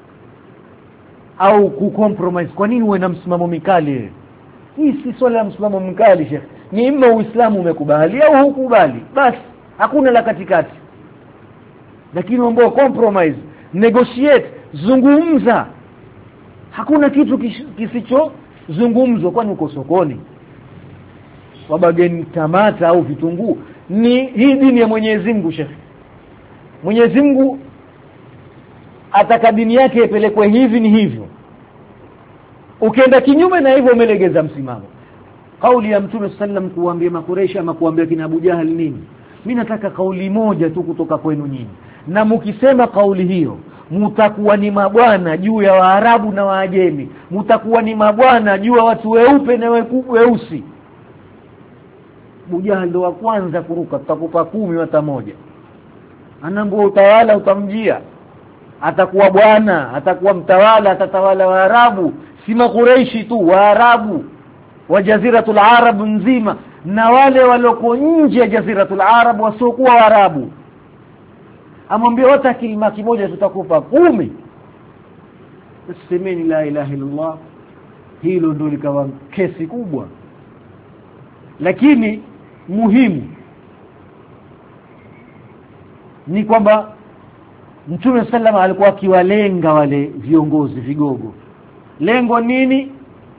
au kucompromise. Kwa nini uwe na msimamo mikali? Hii si swala la msimamo mkali, Sheikh, ni imma Uislamu umekubali au hukubali, basi hakuna la katikati. Lakini mambo compromise, negotiate, zungumza, hakuna kitu kisicho zungumzo. Kwani uko sokoni wabageni tamata au vitunguu? Ni hii dini ya Mwenyezi Mungu, Sheikh. Mwenyezi Mungu ataka dini yake ipelekwe hivi ni hivyo, ukienda kinyume na hivyo umelegeza msimamo. Kauli ya Mtume sallam kuambia Makureishi ama kuambia kina Abu Jahal nini? Mimi nataka kauli moja tu kutoka kwenu nyinyi, na mkisema kauli hiyo mtakuwa ni mabwana juu ya Waarabu na Waajemi, mtakuwa ni mabwana juu ya watu weupe na weusi. Abu Jahal ndo wa kwanza kuruka, tutakupa 10 hata moja. Anaambia utawala utamjia, atakuwa bwana, atakuwa mtawala, atatawala Waarabu, si Makureishi tu, Waarabu wa Jaziratul Arab nzima na wale walioko nje ya Jaziratul Arab wasiokuwa Waarabu. Amwambia hata kilima kimoja tutakupa 10. Usemeni la ilaha illallah. Hilo ndio likawa kesi kubwa. Lakini muhimu ni kwamba Mtume sallallahu alikuwa akiwalenga wale viongozi vigogo. Lengo nini?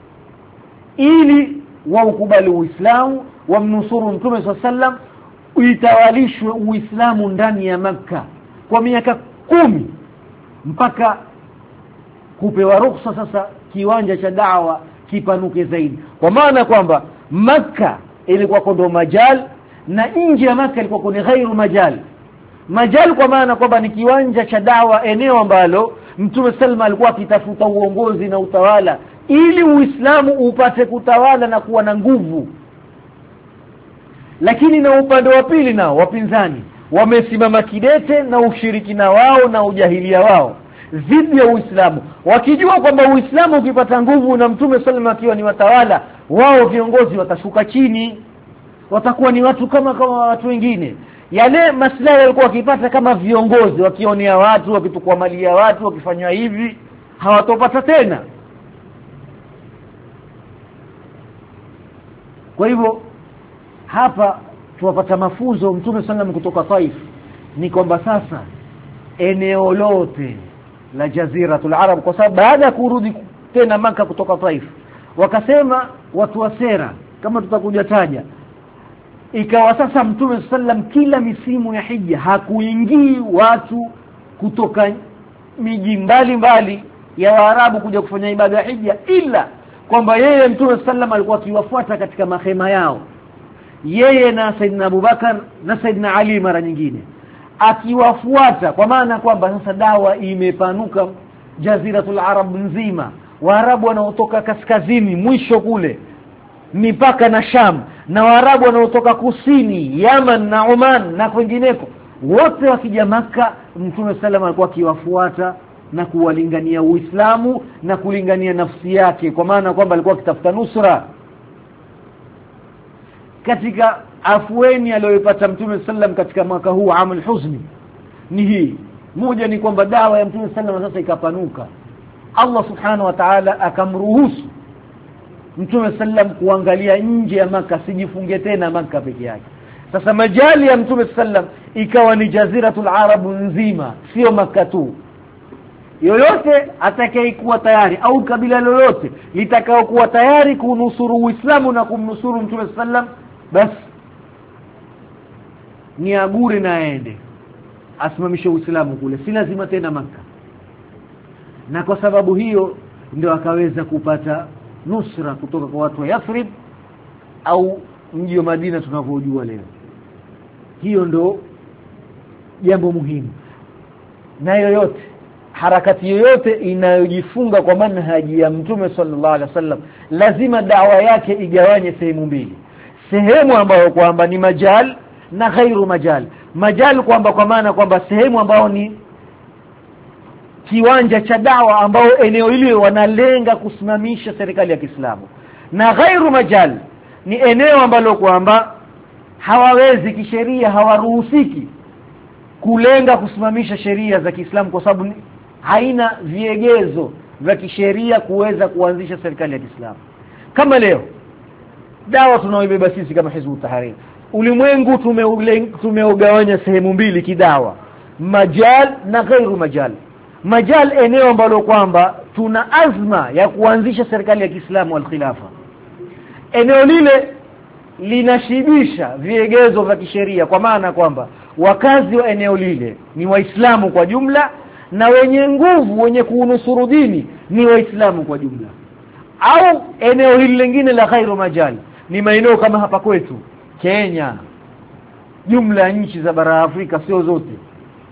Ili waukubali Uislamu, wamnusuru Mtume sallallahu uitawalishwe Uislamu ndani ya Makka kwa miaka 10 mpaka kupewa ruhusa sasa kiwanja cha da'wa kipanuke zaidi. Kwa maana kwamba Makka ilikuwa ndo majal na nje ya Makka ilikuwa ni ghairu majal. Majal kwa maana kwamba ni kiwanja cha da'wa, eneo ambalo Mtume Salma alikuwa akitafuta uongozi na utawala ili Uislamu upate kutawala na kuwa na nguvu. Lakini na upande wa pili nao wapinzani wamesimama kidete na ushirikina wao na ujahilia wao dhidi ya Uislamu, wakijua kwamba Uislamu ukipata nguvu na Mtume Salma akiwa ni watawala, wao viongozi watashuka chini, watakuwa ni watu kama watu wengine. Yale maslahi walikuwa wakipata kama viongozi, wakionea watu, wakitukua mali ya watu, wakifanywa hivi, hawatopata tena. Kwa hivyo hapa tuwapata mafunzo Mtume sallam kutoka Taif ni kwamba sasa eneo lote la Jaziratul Arab, kwa sababu baada ya kurudi tena Makka kutoka Taif, wakasema watu wa sera kama tutakuja taja, ikawa sasa Mtume sallam kila misimu ya hija hakuingii watu kutoka miji mbalimbali ya Waarabu kuja kufanya ibada ya hija, ila kwamba yeye Mtume sallam alikuwa akiwafuata katika mahema yao, yeye na Saidina Abubakar na Saidina Ali mara nyingine akiwafuata. Kwa maana kwamba sasa dawa imepanuka Jaziratul Arab nzima. Waarabu wanaotoka kaskazini mwisho kule mipaka na Sham, na Waarabu wanaotoka kusini Yaman na Oman na kwingineko, wote wakija Makka, Mtume sallam alikuwa akiwafuata na kuwalingania Uislamu na kulingania nafsi yake, kwa maana kwamba alikuwa akitafuta nusra. Katika afueni aliyopata Mtume sallam katika mwaka huu amul huzni ni hii moja, ni kwamba dawa ya Mtume sallam sasa ikapanuka. Allah subhanahu wa ta'ala akamruhusu Mtume sallam kuangalia nje ya Makka, sijifunge tena Makka peke yake. Sasa majali ya Mtume sallam ikawa ni Jaziratul Arab nzima, sio Makka tu. Yoyote atakayekuwa tayari au kabila lolote litakao kuwa tayari kunusuru Uislamu na kumnusuru Mtume sallam, basi ni agure na aende asimamishe Uislamu kule, si lazima tena Makka. Na kwa sababu hiyo ndio akaweza kupata nusra kutoka kwa watu wa Yathrib au mji wa Madina tunavyojua leo. Hiyo ndo jambo muhimu. Na yoyote harakati yoyote inayojifunga kwa manhaji ya Mtume sallallahu alaihi wasallam lazima dawa yake igawanye sehemu mbili. Sehemu ambayo kwamba ni majal na ghairu majal. Majal kwamba kwa maana kwamba sehemu ambayo ni kiwanja cha dawa ambao eneo hili wanalenga kusimamisha serikali ya Kiislamu, na ghairu majal ni eneo ambalo kwamba hawawezi kisheria, hawaruhusiki kulenga kusimamisha sheria za Kiislamu kwa sababu haina viegezo vya kisheria kuweza kuanzisha serikali ya Kiislamu. Kama leo dawa tunaoibeba sisi kama Hizbut Tahrir, ulimwengu tumeugawanya sehemu mbili kidawa, majal na ghairu majal. Majal eneo ambalo kwamba tuna azma ya kuanzisha serikali ya Kiislamu wal khilafa. Eneo lile linashibisha viegezo vya kisheria, kwa maana kwamba wakazi wa eneo lile ni Waislamu kwa jumla, na wenye nguvu wenye kuunusuru dini ni Waislamu kwa jumla. Au eneo hili lingine la ghairu majal ni maeneo kama hapa kwetu Kenya, jumla nchi za bara Afrika, sio zote,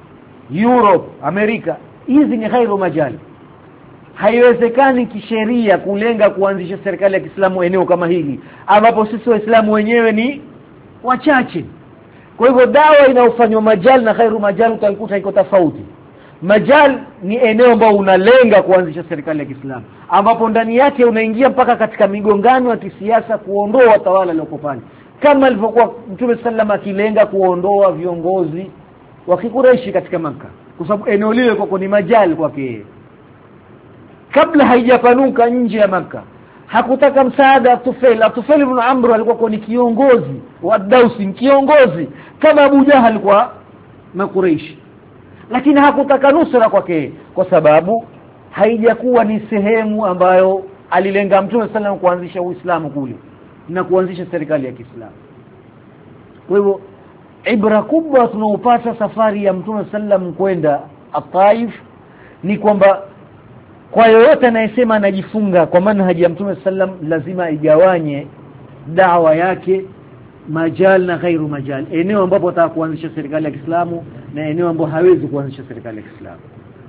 Europe, Amerika, hizi ni khairu majali. Haiwezekani kisheria kulenga kuanzisha serikali ya Kiislamu eneo kama hili ambapo sisi Waislamu wenyewe ni wachache. Kwa hivyo dawa inaofanywa majali na khairu majali utaikuta iko tofauti. Majal ni eneo ambalo unalenga kuanzisha serikali ya Kiislamu ambapo ndani yake unaingia mpaka katika migongano ya kisiasa kuondoa watawala walioko pale, kama alivyokuwa Mtume sallam akilenga kuondoa viongozi wa Quraysh katika Makkah, kwa sababu eneo lile kwa ni majali kwake. Kabla haijapanuka nje ya Makkah hakutaka msaada Tufail ibn Amr alikuwa ni kiongozi wa Dausi, kiongozi kama Abu Jahal kwa Quraysh, lakini hakutaka nusra kwake kwa sababu haijakuwa ni sehemu ambayo alilenga Mtume sallam kuanzisha Uislamu kule na kuanzisha serikali ya Kiislamu. Kwa hivyo ibra kubwa tunaopata safari ya Mtume sallam kwenda Taif ni kwamba kwa yoyote anayesema anajifunga kwa manhaji ya Mtume sallam lazima igawanye dawa yake majal na ghairu majal, eneo ambapo ataka kuanzisha serikali ya Kiislamu na eneo ambapo hawezi kuanzisha serikali ya Kiislamu.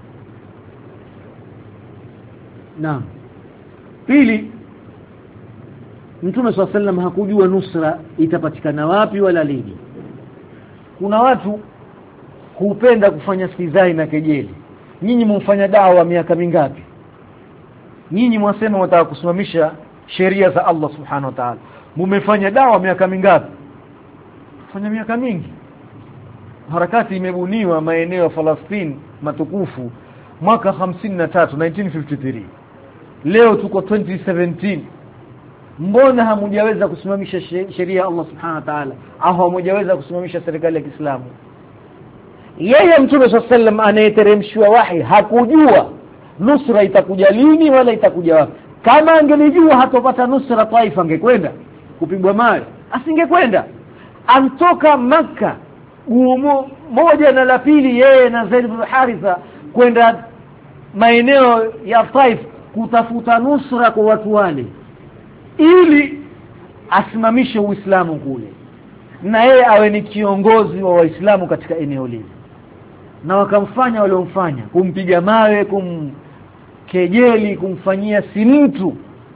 Naam. Pili, Mtume sallam hakujua nusra itapatikana wapi wala lini. Kuna watu hupenda kufanya stizai na kejeli. Nyinyi mumfanya dawa miaka mingapi? Nyinyi mwasema mtaka kusimamisha sheria za Allah subhanahu wa ta'ala. Mumefanya dawa miaka mingapi? Fanya miaka mingi. Harakati imebuniwa maeneo ya Palestina matukufu mwaka 1953. Leo tuko 2017. Mbona hamujaweza kusimamisha sheria ya Allah subhanahu wa ta'ala au hamujaweza kusimamisha serikali ya Kiislamu? Yeye Mtume sallam anayeteremshwa wahi hakujua nusra itakuja lini wala itakuja wapi. Kama angelijua hatopata nusra Taifa angekwenda kupigwa mawe? Asingekwenda. Antoka Makkah moja na la pili yeye na Zaid ibn Haritha kwenda maeneo ya Taif kutafuta nusra kwa watu wale ili asimamishe Uislamu kule na yeye awe ni kiongozi wa Waislamu katika eneo lile. Na wakamfanya waliomfanya, kumpiga mawe, kumkejeli, kumfanyia si mtu.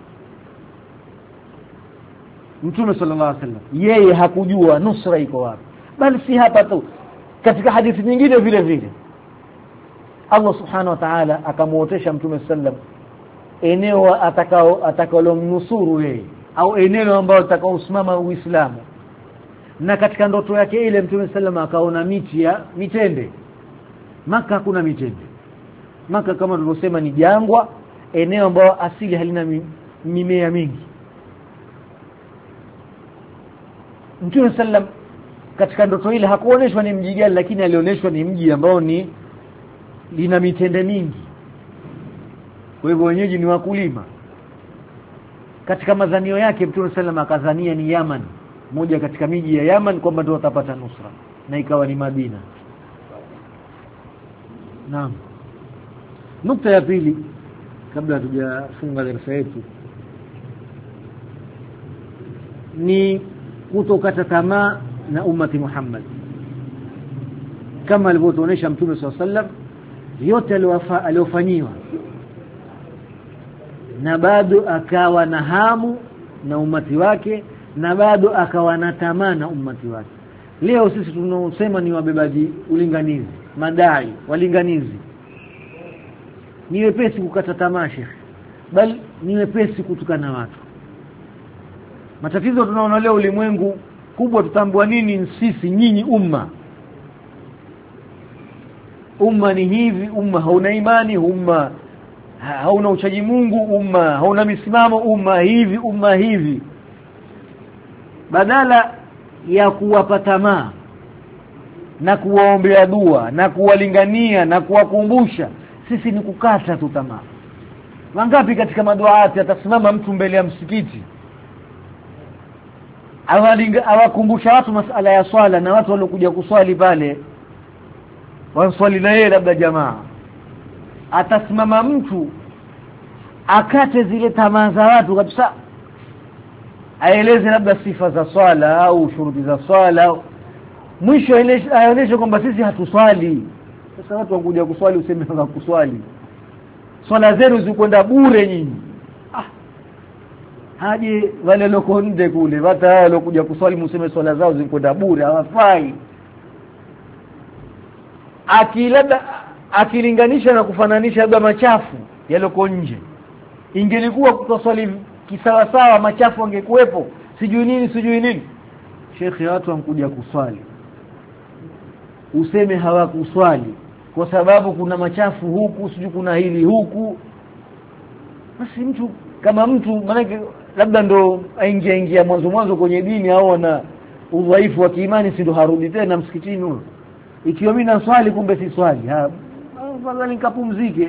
Mtume sallallahu alaihi wasallam yeye hakujua nusra iko wapi. Bali si hapa tu, katika hadithi nyingine vile vile Allah subhanahu wa ta'ala akamuotesha Mtume sallam eneo atakalomnusuru yeye au eneo ambalo atakaosimama Uislamu. Na katika ndoto yake ile Mtume sallam akaona miti ya mitende. Makkah hakuna mitende. Makkah kama tulivyosema ni jangwa, eneo ambalo asili halina mimea mingi. Mtume sallam katika ndoto ile hakuoneshwa ni mji gani, lakini alioneshwa ni mji ambao lina mitende mingi. Kwa hivyo wenyeji ni wakulima. Katika madhanio yake Mtume sallam akadhania ni Yaman, moja katika miji ya Yaman, kwamba ndio watapata nusra, na ikawa ni Madina. Naam. Nukta ya pili kabla tujafunga darasa yetu ni kutokata tamaa na ummati Muhammad. Kama alivyotuonesha Mtume sallam yote aliyofanyiwa, na bado akawa na hamu na ummati wake, na bado akawa na tamaa na ummati wake. Leo sisi tunaosema ni wabebaji ulinganizi, madai, walinganizi, ni wepesi kukata tamaa shekhi, bali ni wepesi kutukana watu. Matatizo tunaona leo ulimwengu kubwa, tutambua nini sisi nyinyi umma ni hivi, umma hauna imani, umma hauna uchaji Mungu, umma hauna misimamo, umma hivi. Badala ya kuwapa tamaa na kuwaombea dua na kuwalingania na kuwakumbusha, sisi ni kukata tu tamaa. Wangapi katika maduaati atasimama mtu mbele ya msikiti awakumbusha watu masala ya swala, na watu waliokuja kuswali pale waswali na yeye labda jamaa, atasimama mtu akate zile tamaa za watu kabisa, aeleze labda sifa za swala au shuruti za swala, mwisho aeleze kwamba sisi hatuswali, Sasa watu wakuja kuswali useme hawakuswali. Swala zenu zikwenda bure nyinyi. Haje wale loko nje kule, hata wale waliokuja kuswali mseme swala zao zikwenda bure, hawafai. Akilinganisha na kufananisha labda machafu yaloko nje. Ingelikuwa kutoswali kisawa sawa, machafu angekuepo, sijui nini. Shekhi, watu wankuja kuswali useme hawakuswali kwa sababu kuna machafu huku, sijui kuna hili huku. Basi mtu kama mtu maana labda ndo aingia mwanzo kwenye dini au na udhaifu wa kiimani, si ndo harudi tena msikitini huyo. Ikiwa mimi naswali kumbe si swali, afadhali nikapumzike.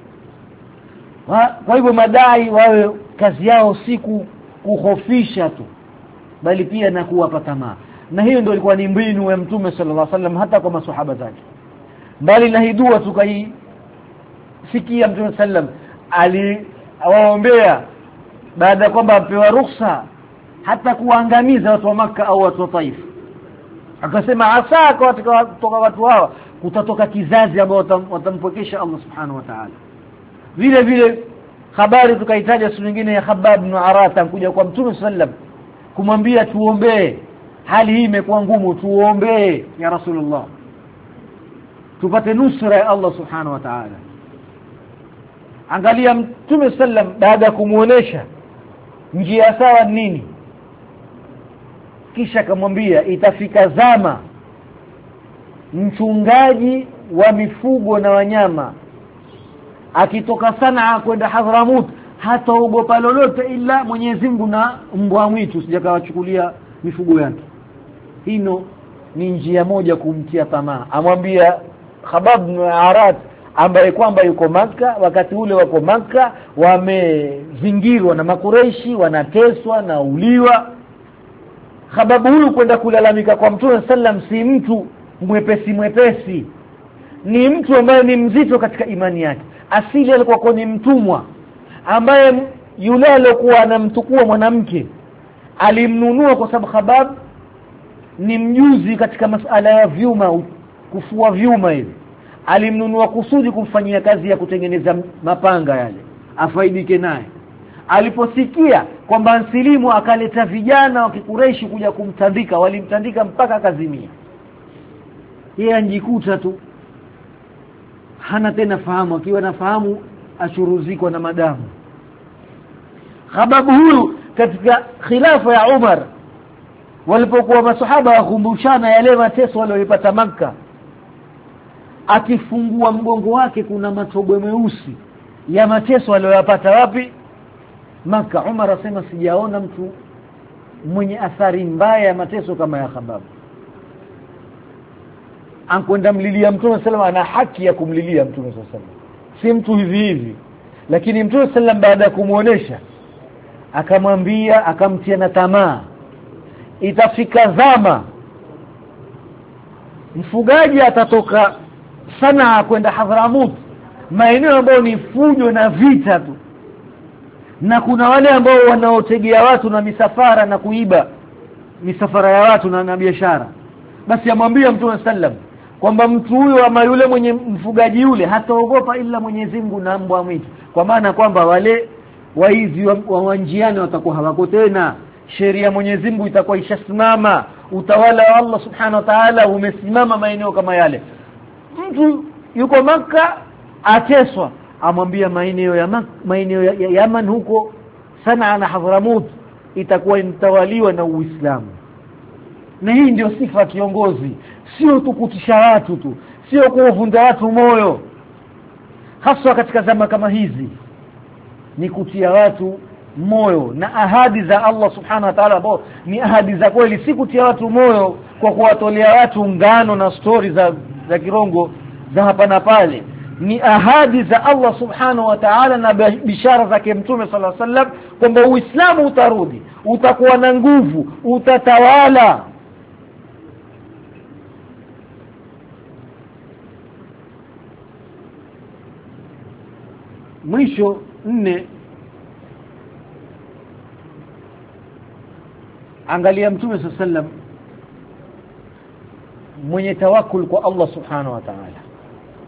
Kwa hivyo madai wawe kazi yao si kuhofisha tu, bali pia na kuwapa tamaa. Na hiyo ndio ilikuwa ni mbinu ya Mtume sallallahu alaihi wasallam hata kwa maswahaba zake. Bali na hii dua sikia Mtume sallam aliwaombea baada kwamba apewa ruhusa hata kuangamiza watu wa Makka au watu wa Taif. Akasema asa kutoka watu hawa kutatoka kizazi ambao watampokesha Allah subhanahu wa ta'ala. Vile habari tukaitaja siku nyingine ya Khabbab ibn Arata kuja kwa Mtume sallam kumwambia tuombee, hali hii imekuwa ngumu, tuombee ya Rasulullah tupate nusra ya Allah subhanahu wa ta'ala. Angalia Mtume sallam baada ya kumuonesha njia sawa nini, kisha akamwambia itafika zama mchungaji wa mifugo na wanyama akitoka Sanaa kwenda Hadhramut hataogopa lolote ila Mwenyezi Mungu na mbwa mwitu sijakawachukulia mifugo yake. Hino ni njia moja kumtia tamaa. Amwambia Khabbab ibn Arat ambaye kwamba yuko Makka, wakati ule wako Makka wamezingirwa na Makureishi, wanateswa na uliwa. Khabbab huyu kwenda kulalamika kwa Mtume sallam si mtu mwepesi, ni mtu ambaye ni mzito katika imani yake. Asili alikuwa ni mtumwa ambaye yule alikuwa anamtukua mwanamke alimnunua kwa sababu Khabbab ni mjuzi katika masala ya vyuma, kufua vyuma hivi. Alimnunua kusudi kumfanyia kazi ya kutengeneza mapanga yale afaidike naye. Aliposikia kwamba ansilimu akaleta vijana wa Kikureishi kuja kumtandika, walimtandika mpaka akazimia. Yeye anjikuta tu hana tena fahamu, akiwa na fahamu ashuruzikwa na madamu. Khabbab huyu katika khilafa ya Umar walipokuwa masahaba wakumbushana yale mateso waliyopata Makka, akifungua mgongo wake kuna matobo meusi ya mateso aliyopata wapi? Makka. Umar asema sijaona mtu mwenye athari mbaya ya mateso kama ya Khabbab. Ankwenda mlilia Mtume sallam, ana haki ya kumlilia Mtume sallam, si mtu hivi. Lakini Mtume sallam baada ya kumuonesha akamwambia, akamtia na tamaa, itafika zama mfugaji atatoka Sanaa kwenda Hadhramut, maeneo ambayo ni fujo na vita tu, na kuna wale ambao wanaotegea watu na misafara na kuiba misafara ya watu na biashara. Basi amwambia Mtume sallam kwamba mtu huyo ama yule mwenye mfugaji yule hataogopa ila Mwenyezi Mungu na mbwa mwitu, kwa maana kwamba wale waizi wa njiani watakuwa hawako tena, sheria Mwenyezi Mungu itakuwa ishasimama, utawala wa Allah subhanahu wa ta'ala umesimama maeneo kama yale. Mtu yuko Makka ateswa, amwambia maeneo ya Yaman huko Sanaa na Hadhramut itakuwa inatawaliwa na Uislamu. Na hii ndio sifa ya kiongozi, sio tu kutisha watu tu, sio kuwavunja watu moyo. Hasa katika zama kama hizi ni kutia watu moyo na ahadi za Allah subhanahu wa ta'ala, ambao ni ahadi za kweli, si kutia watu moyo kwa kuwatolea watu ngano na stori za kirongo za hapa na pale. Ni ahadi za Allah subhanahu wa ta'ala na bishara zake Mtume sallallahu alaihi wasallam kwamba Uislamu utarudi, utakuwa na nguvu, utatawala. Mwisho 4, angalia Mtume sallallahu alaihi wasallam mwenye tawakkul kwa Allah subhanahu wa ta'ala.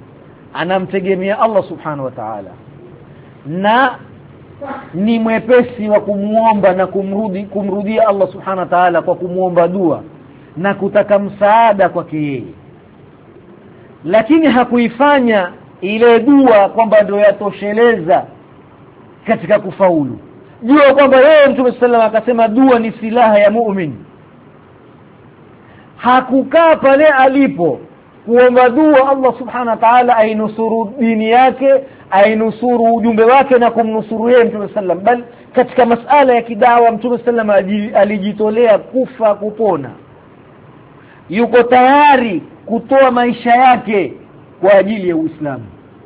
anamtegemea Allah subhanahu wa ta'ala na ni mwepesi wa kumuomba na kumrudia Allah subhanahu wa ta'ala kwa kumuomba dua na kutaka msaada kwake yeye, lakini hakuifanya ile dua kwamba ndio yatosheleza katika kufaulu. Jua kwamba yeye Mtume sallallahu akasema dua ni silaha ya muumini. Hakukaa pale alipo kuomba dua Allah subhanahu wa ta'ala ainusuru dini yake, ainusuru ujumbe wake na kumnusuru yeye Mtume sallallahu, bali katika masala ya kidawa Mtume sallallahu alijitolea kufa kupona. Yuko tayari kutoa maisha yake kwa ajili ya Uislamu.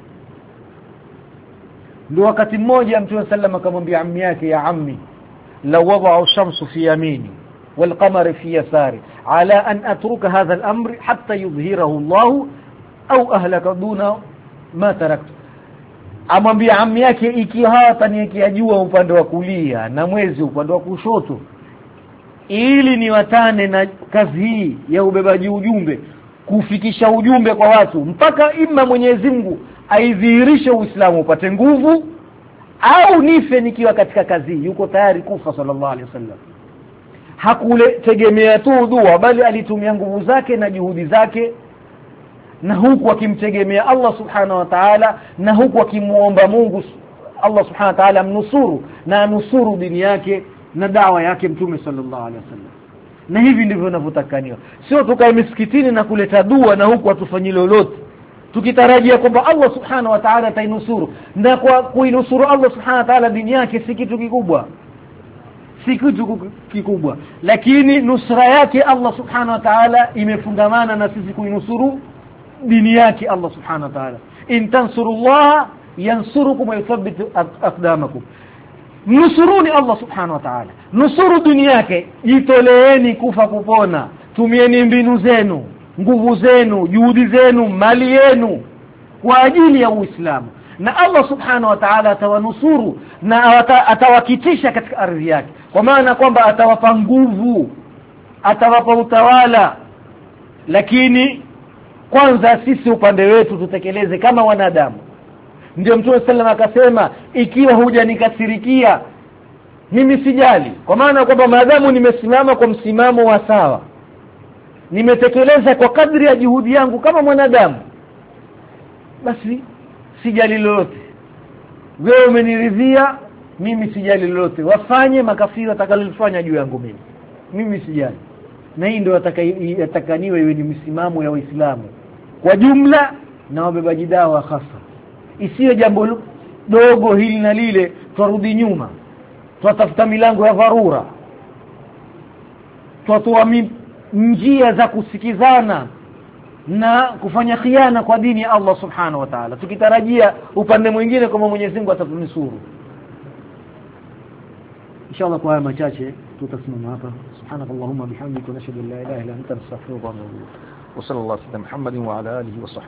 Ndio wakati mmoja Mtume sallallahu akamwambia ammi yake, ya ammi, law wada'u shamsu fi yamini wal qamari fi yasari ala an atruka hadha al-amr hatta yudhhirahu Allah au ahlaka duna ma taraktu. Amwambia ammi yake, ikiwa hawataniwekea jua upande wa kulia na mwezi upande wa kushoto ili niwatane na kazi hii ya ubebaji ujumbe, kufikisha ujumbe kwa watu mpaka ima Mwenyezi Mungu aidhihirishe Uislamu upate nguvu au nife nikiwa katika kazi, yuko tayari kufa sallallahu alaihi wasallam. Hakutegemea tu dua, bali alitumia nguvu zake na juhudi zake, na huku akimtegemea Allah subhanahu wa ta'ala, na huku akimuomba Mungu Allah subhanahu wa ta'ala amnusuru na anusuru dini yake na dawa yake Mtume sallallahu alaihi wasallam. Na hivi ndivyo ninavyotakaniwa, sio tukae misikitini na kuleta dua na huku atufanyie lolote tukitarajia kwamba Allah subhanahu wa ta'ala atainusuru. Na kwa kuinusuru Allah subhanahu wa ta'ala dini yake si kitu kikubwa, si kitu kikubwa, lakini nusra yake Allah subhanahu wa ta'ala imefungamana na sisi kuinusuru dini yake Allah subhanahu wa ta'ala. In tansurullah yansurukum wa yuthabbit aqdamakum. Nusuruni Allah subhanahu wa ta'ala, nusuru dini yake, jitoleeni kufa kupona, tumieni mbinu zenu, nguvu zenu, juhudi zenu, mali yenu kwa ajili ya Uislamu, na Allah subhanahu wa ta'ala atawanusuru na atawakitisha katika ardhi yake, kwa maana kwamba atawapa nguvu, atawapa utawala. Lakini kwanza sisi upande wetu tutekeleze kama wanadamu. Ndio Mtume sallallahu akasema, ikiwa hujanikasirikia mimi sijali, kwa maana kwamba maadamu nimesimama kwa msimamo wa sawa, nimetekeleza kwa kadri ya juhudi yangu kama mwanadamu, basi sijali lolote. Wewe umeniridhia, mimi sijali lolote. Wafanye makafiri watakalofanya juu yangu mimi sijali. Na hii ndio atakaniwe iwe ni msimamo ya Waislamu kwa jumla na wabebaji dawa hasa. Isiwe jambo dogo hili na lile turudi nyuma, tutafuta milango ya dharura, tutatoa njia za kusikizana na kufanya khiana kwa dini ya Allah subhanahu wa ta'ala, tukitarajia upande mwingine kama Mwenyezi Mungu atatunusuru. Inshallah kwa haya machache tutasimama hapa. Subhanakallahumma bihamdika wa nashhadu an la ilaha illa anta nastaghfiruka wa natubu ilayk. Wa sallallahu ala Muhammadin wa ala alihi wa sahbihi.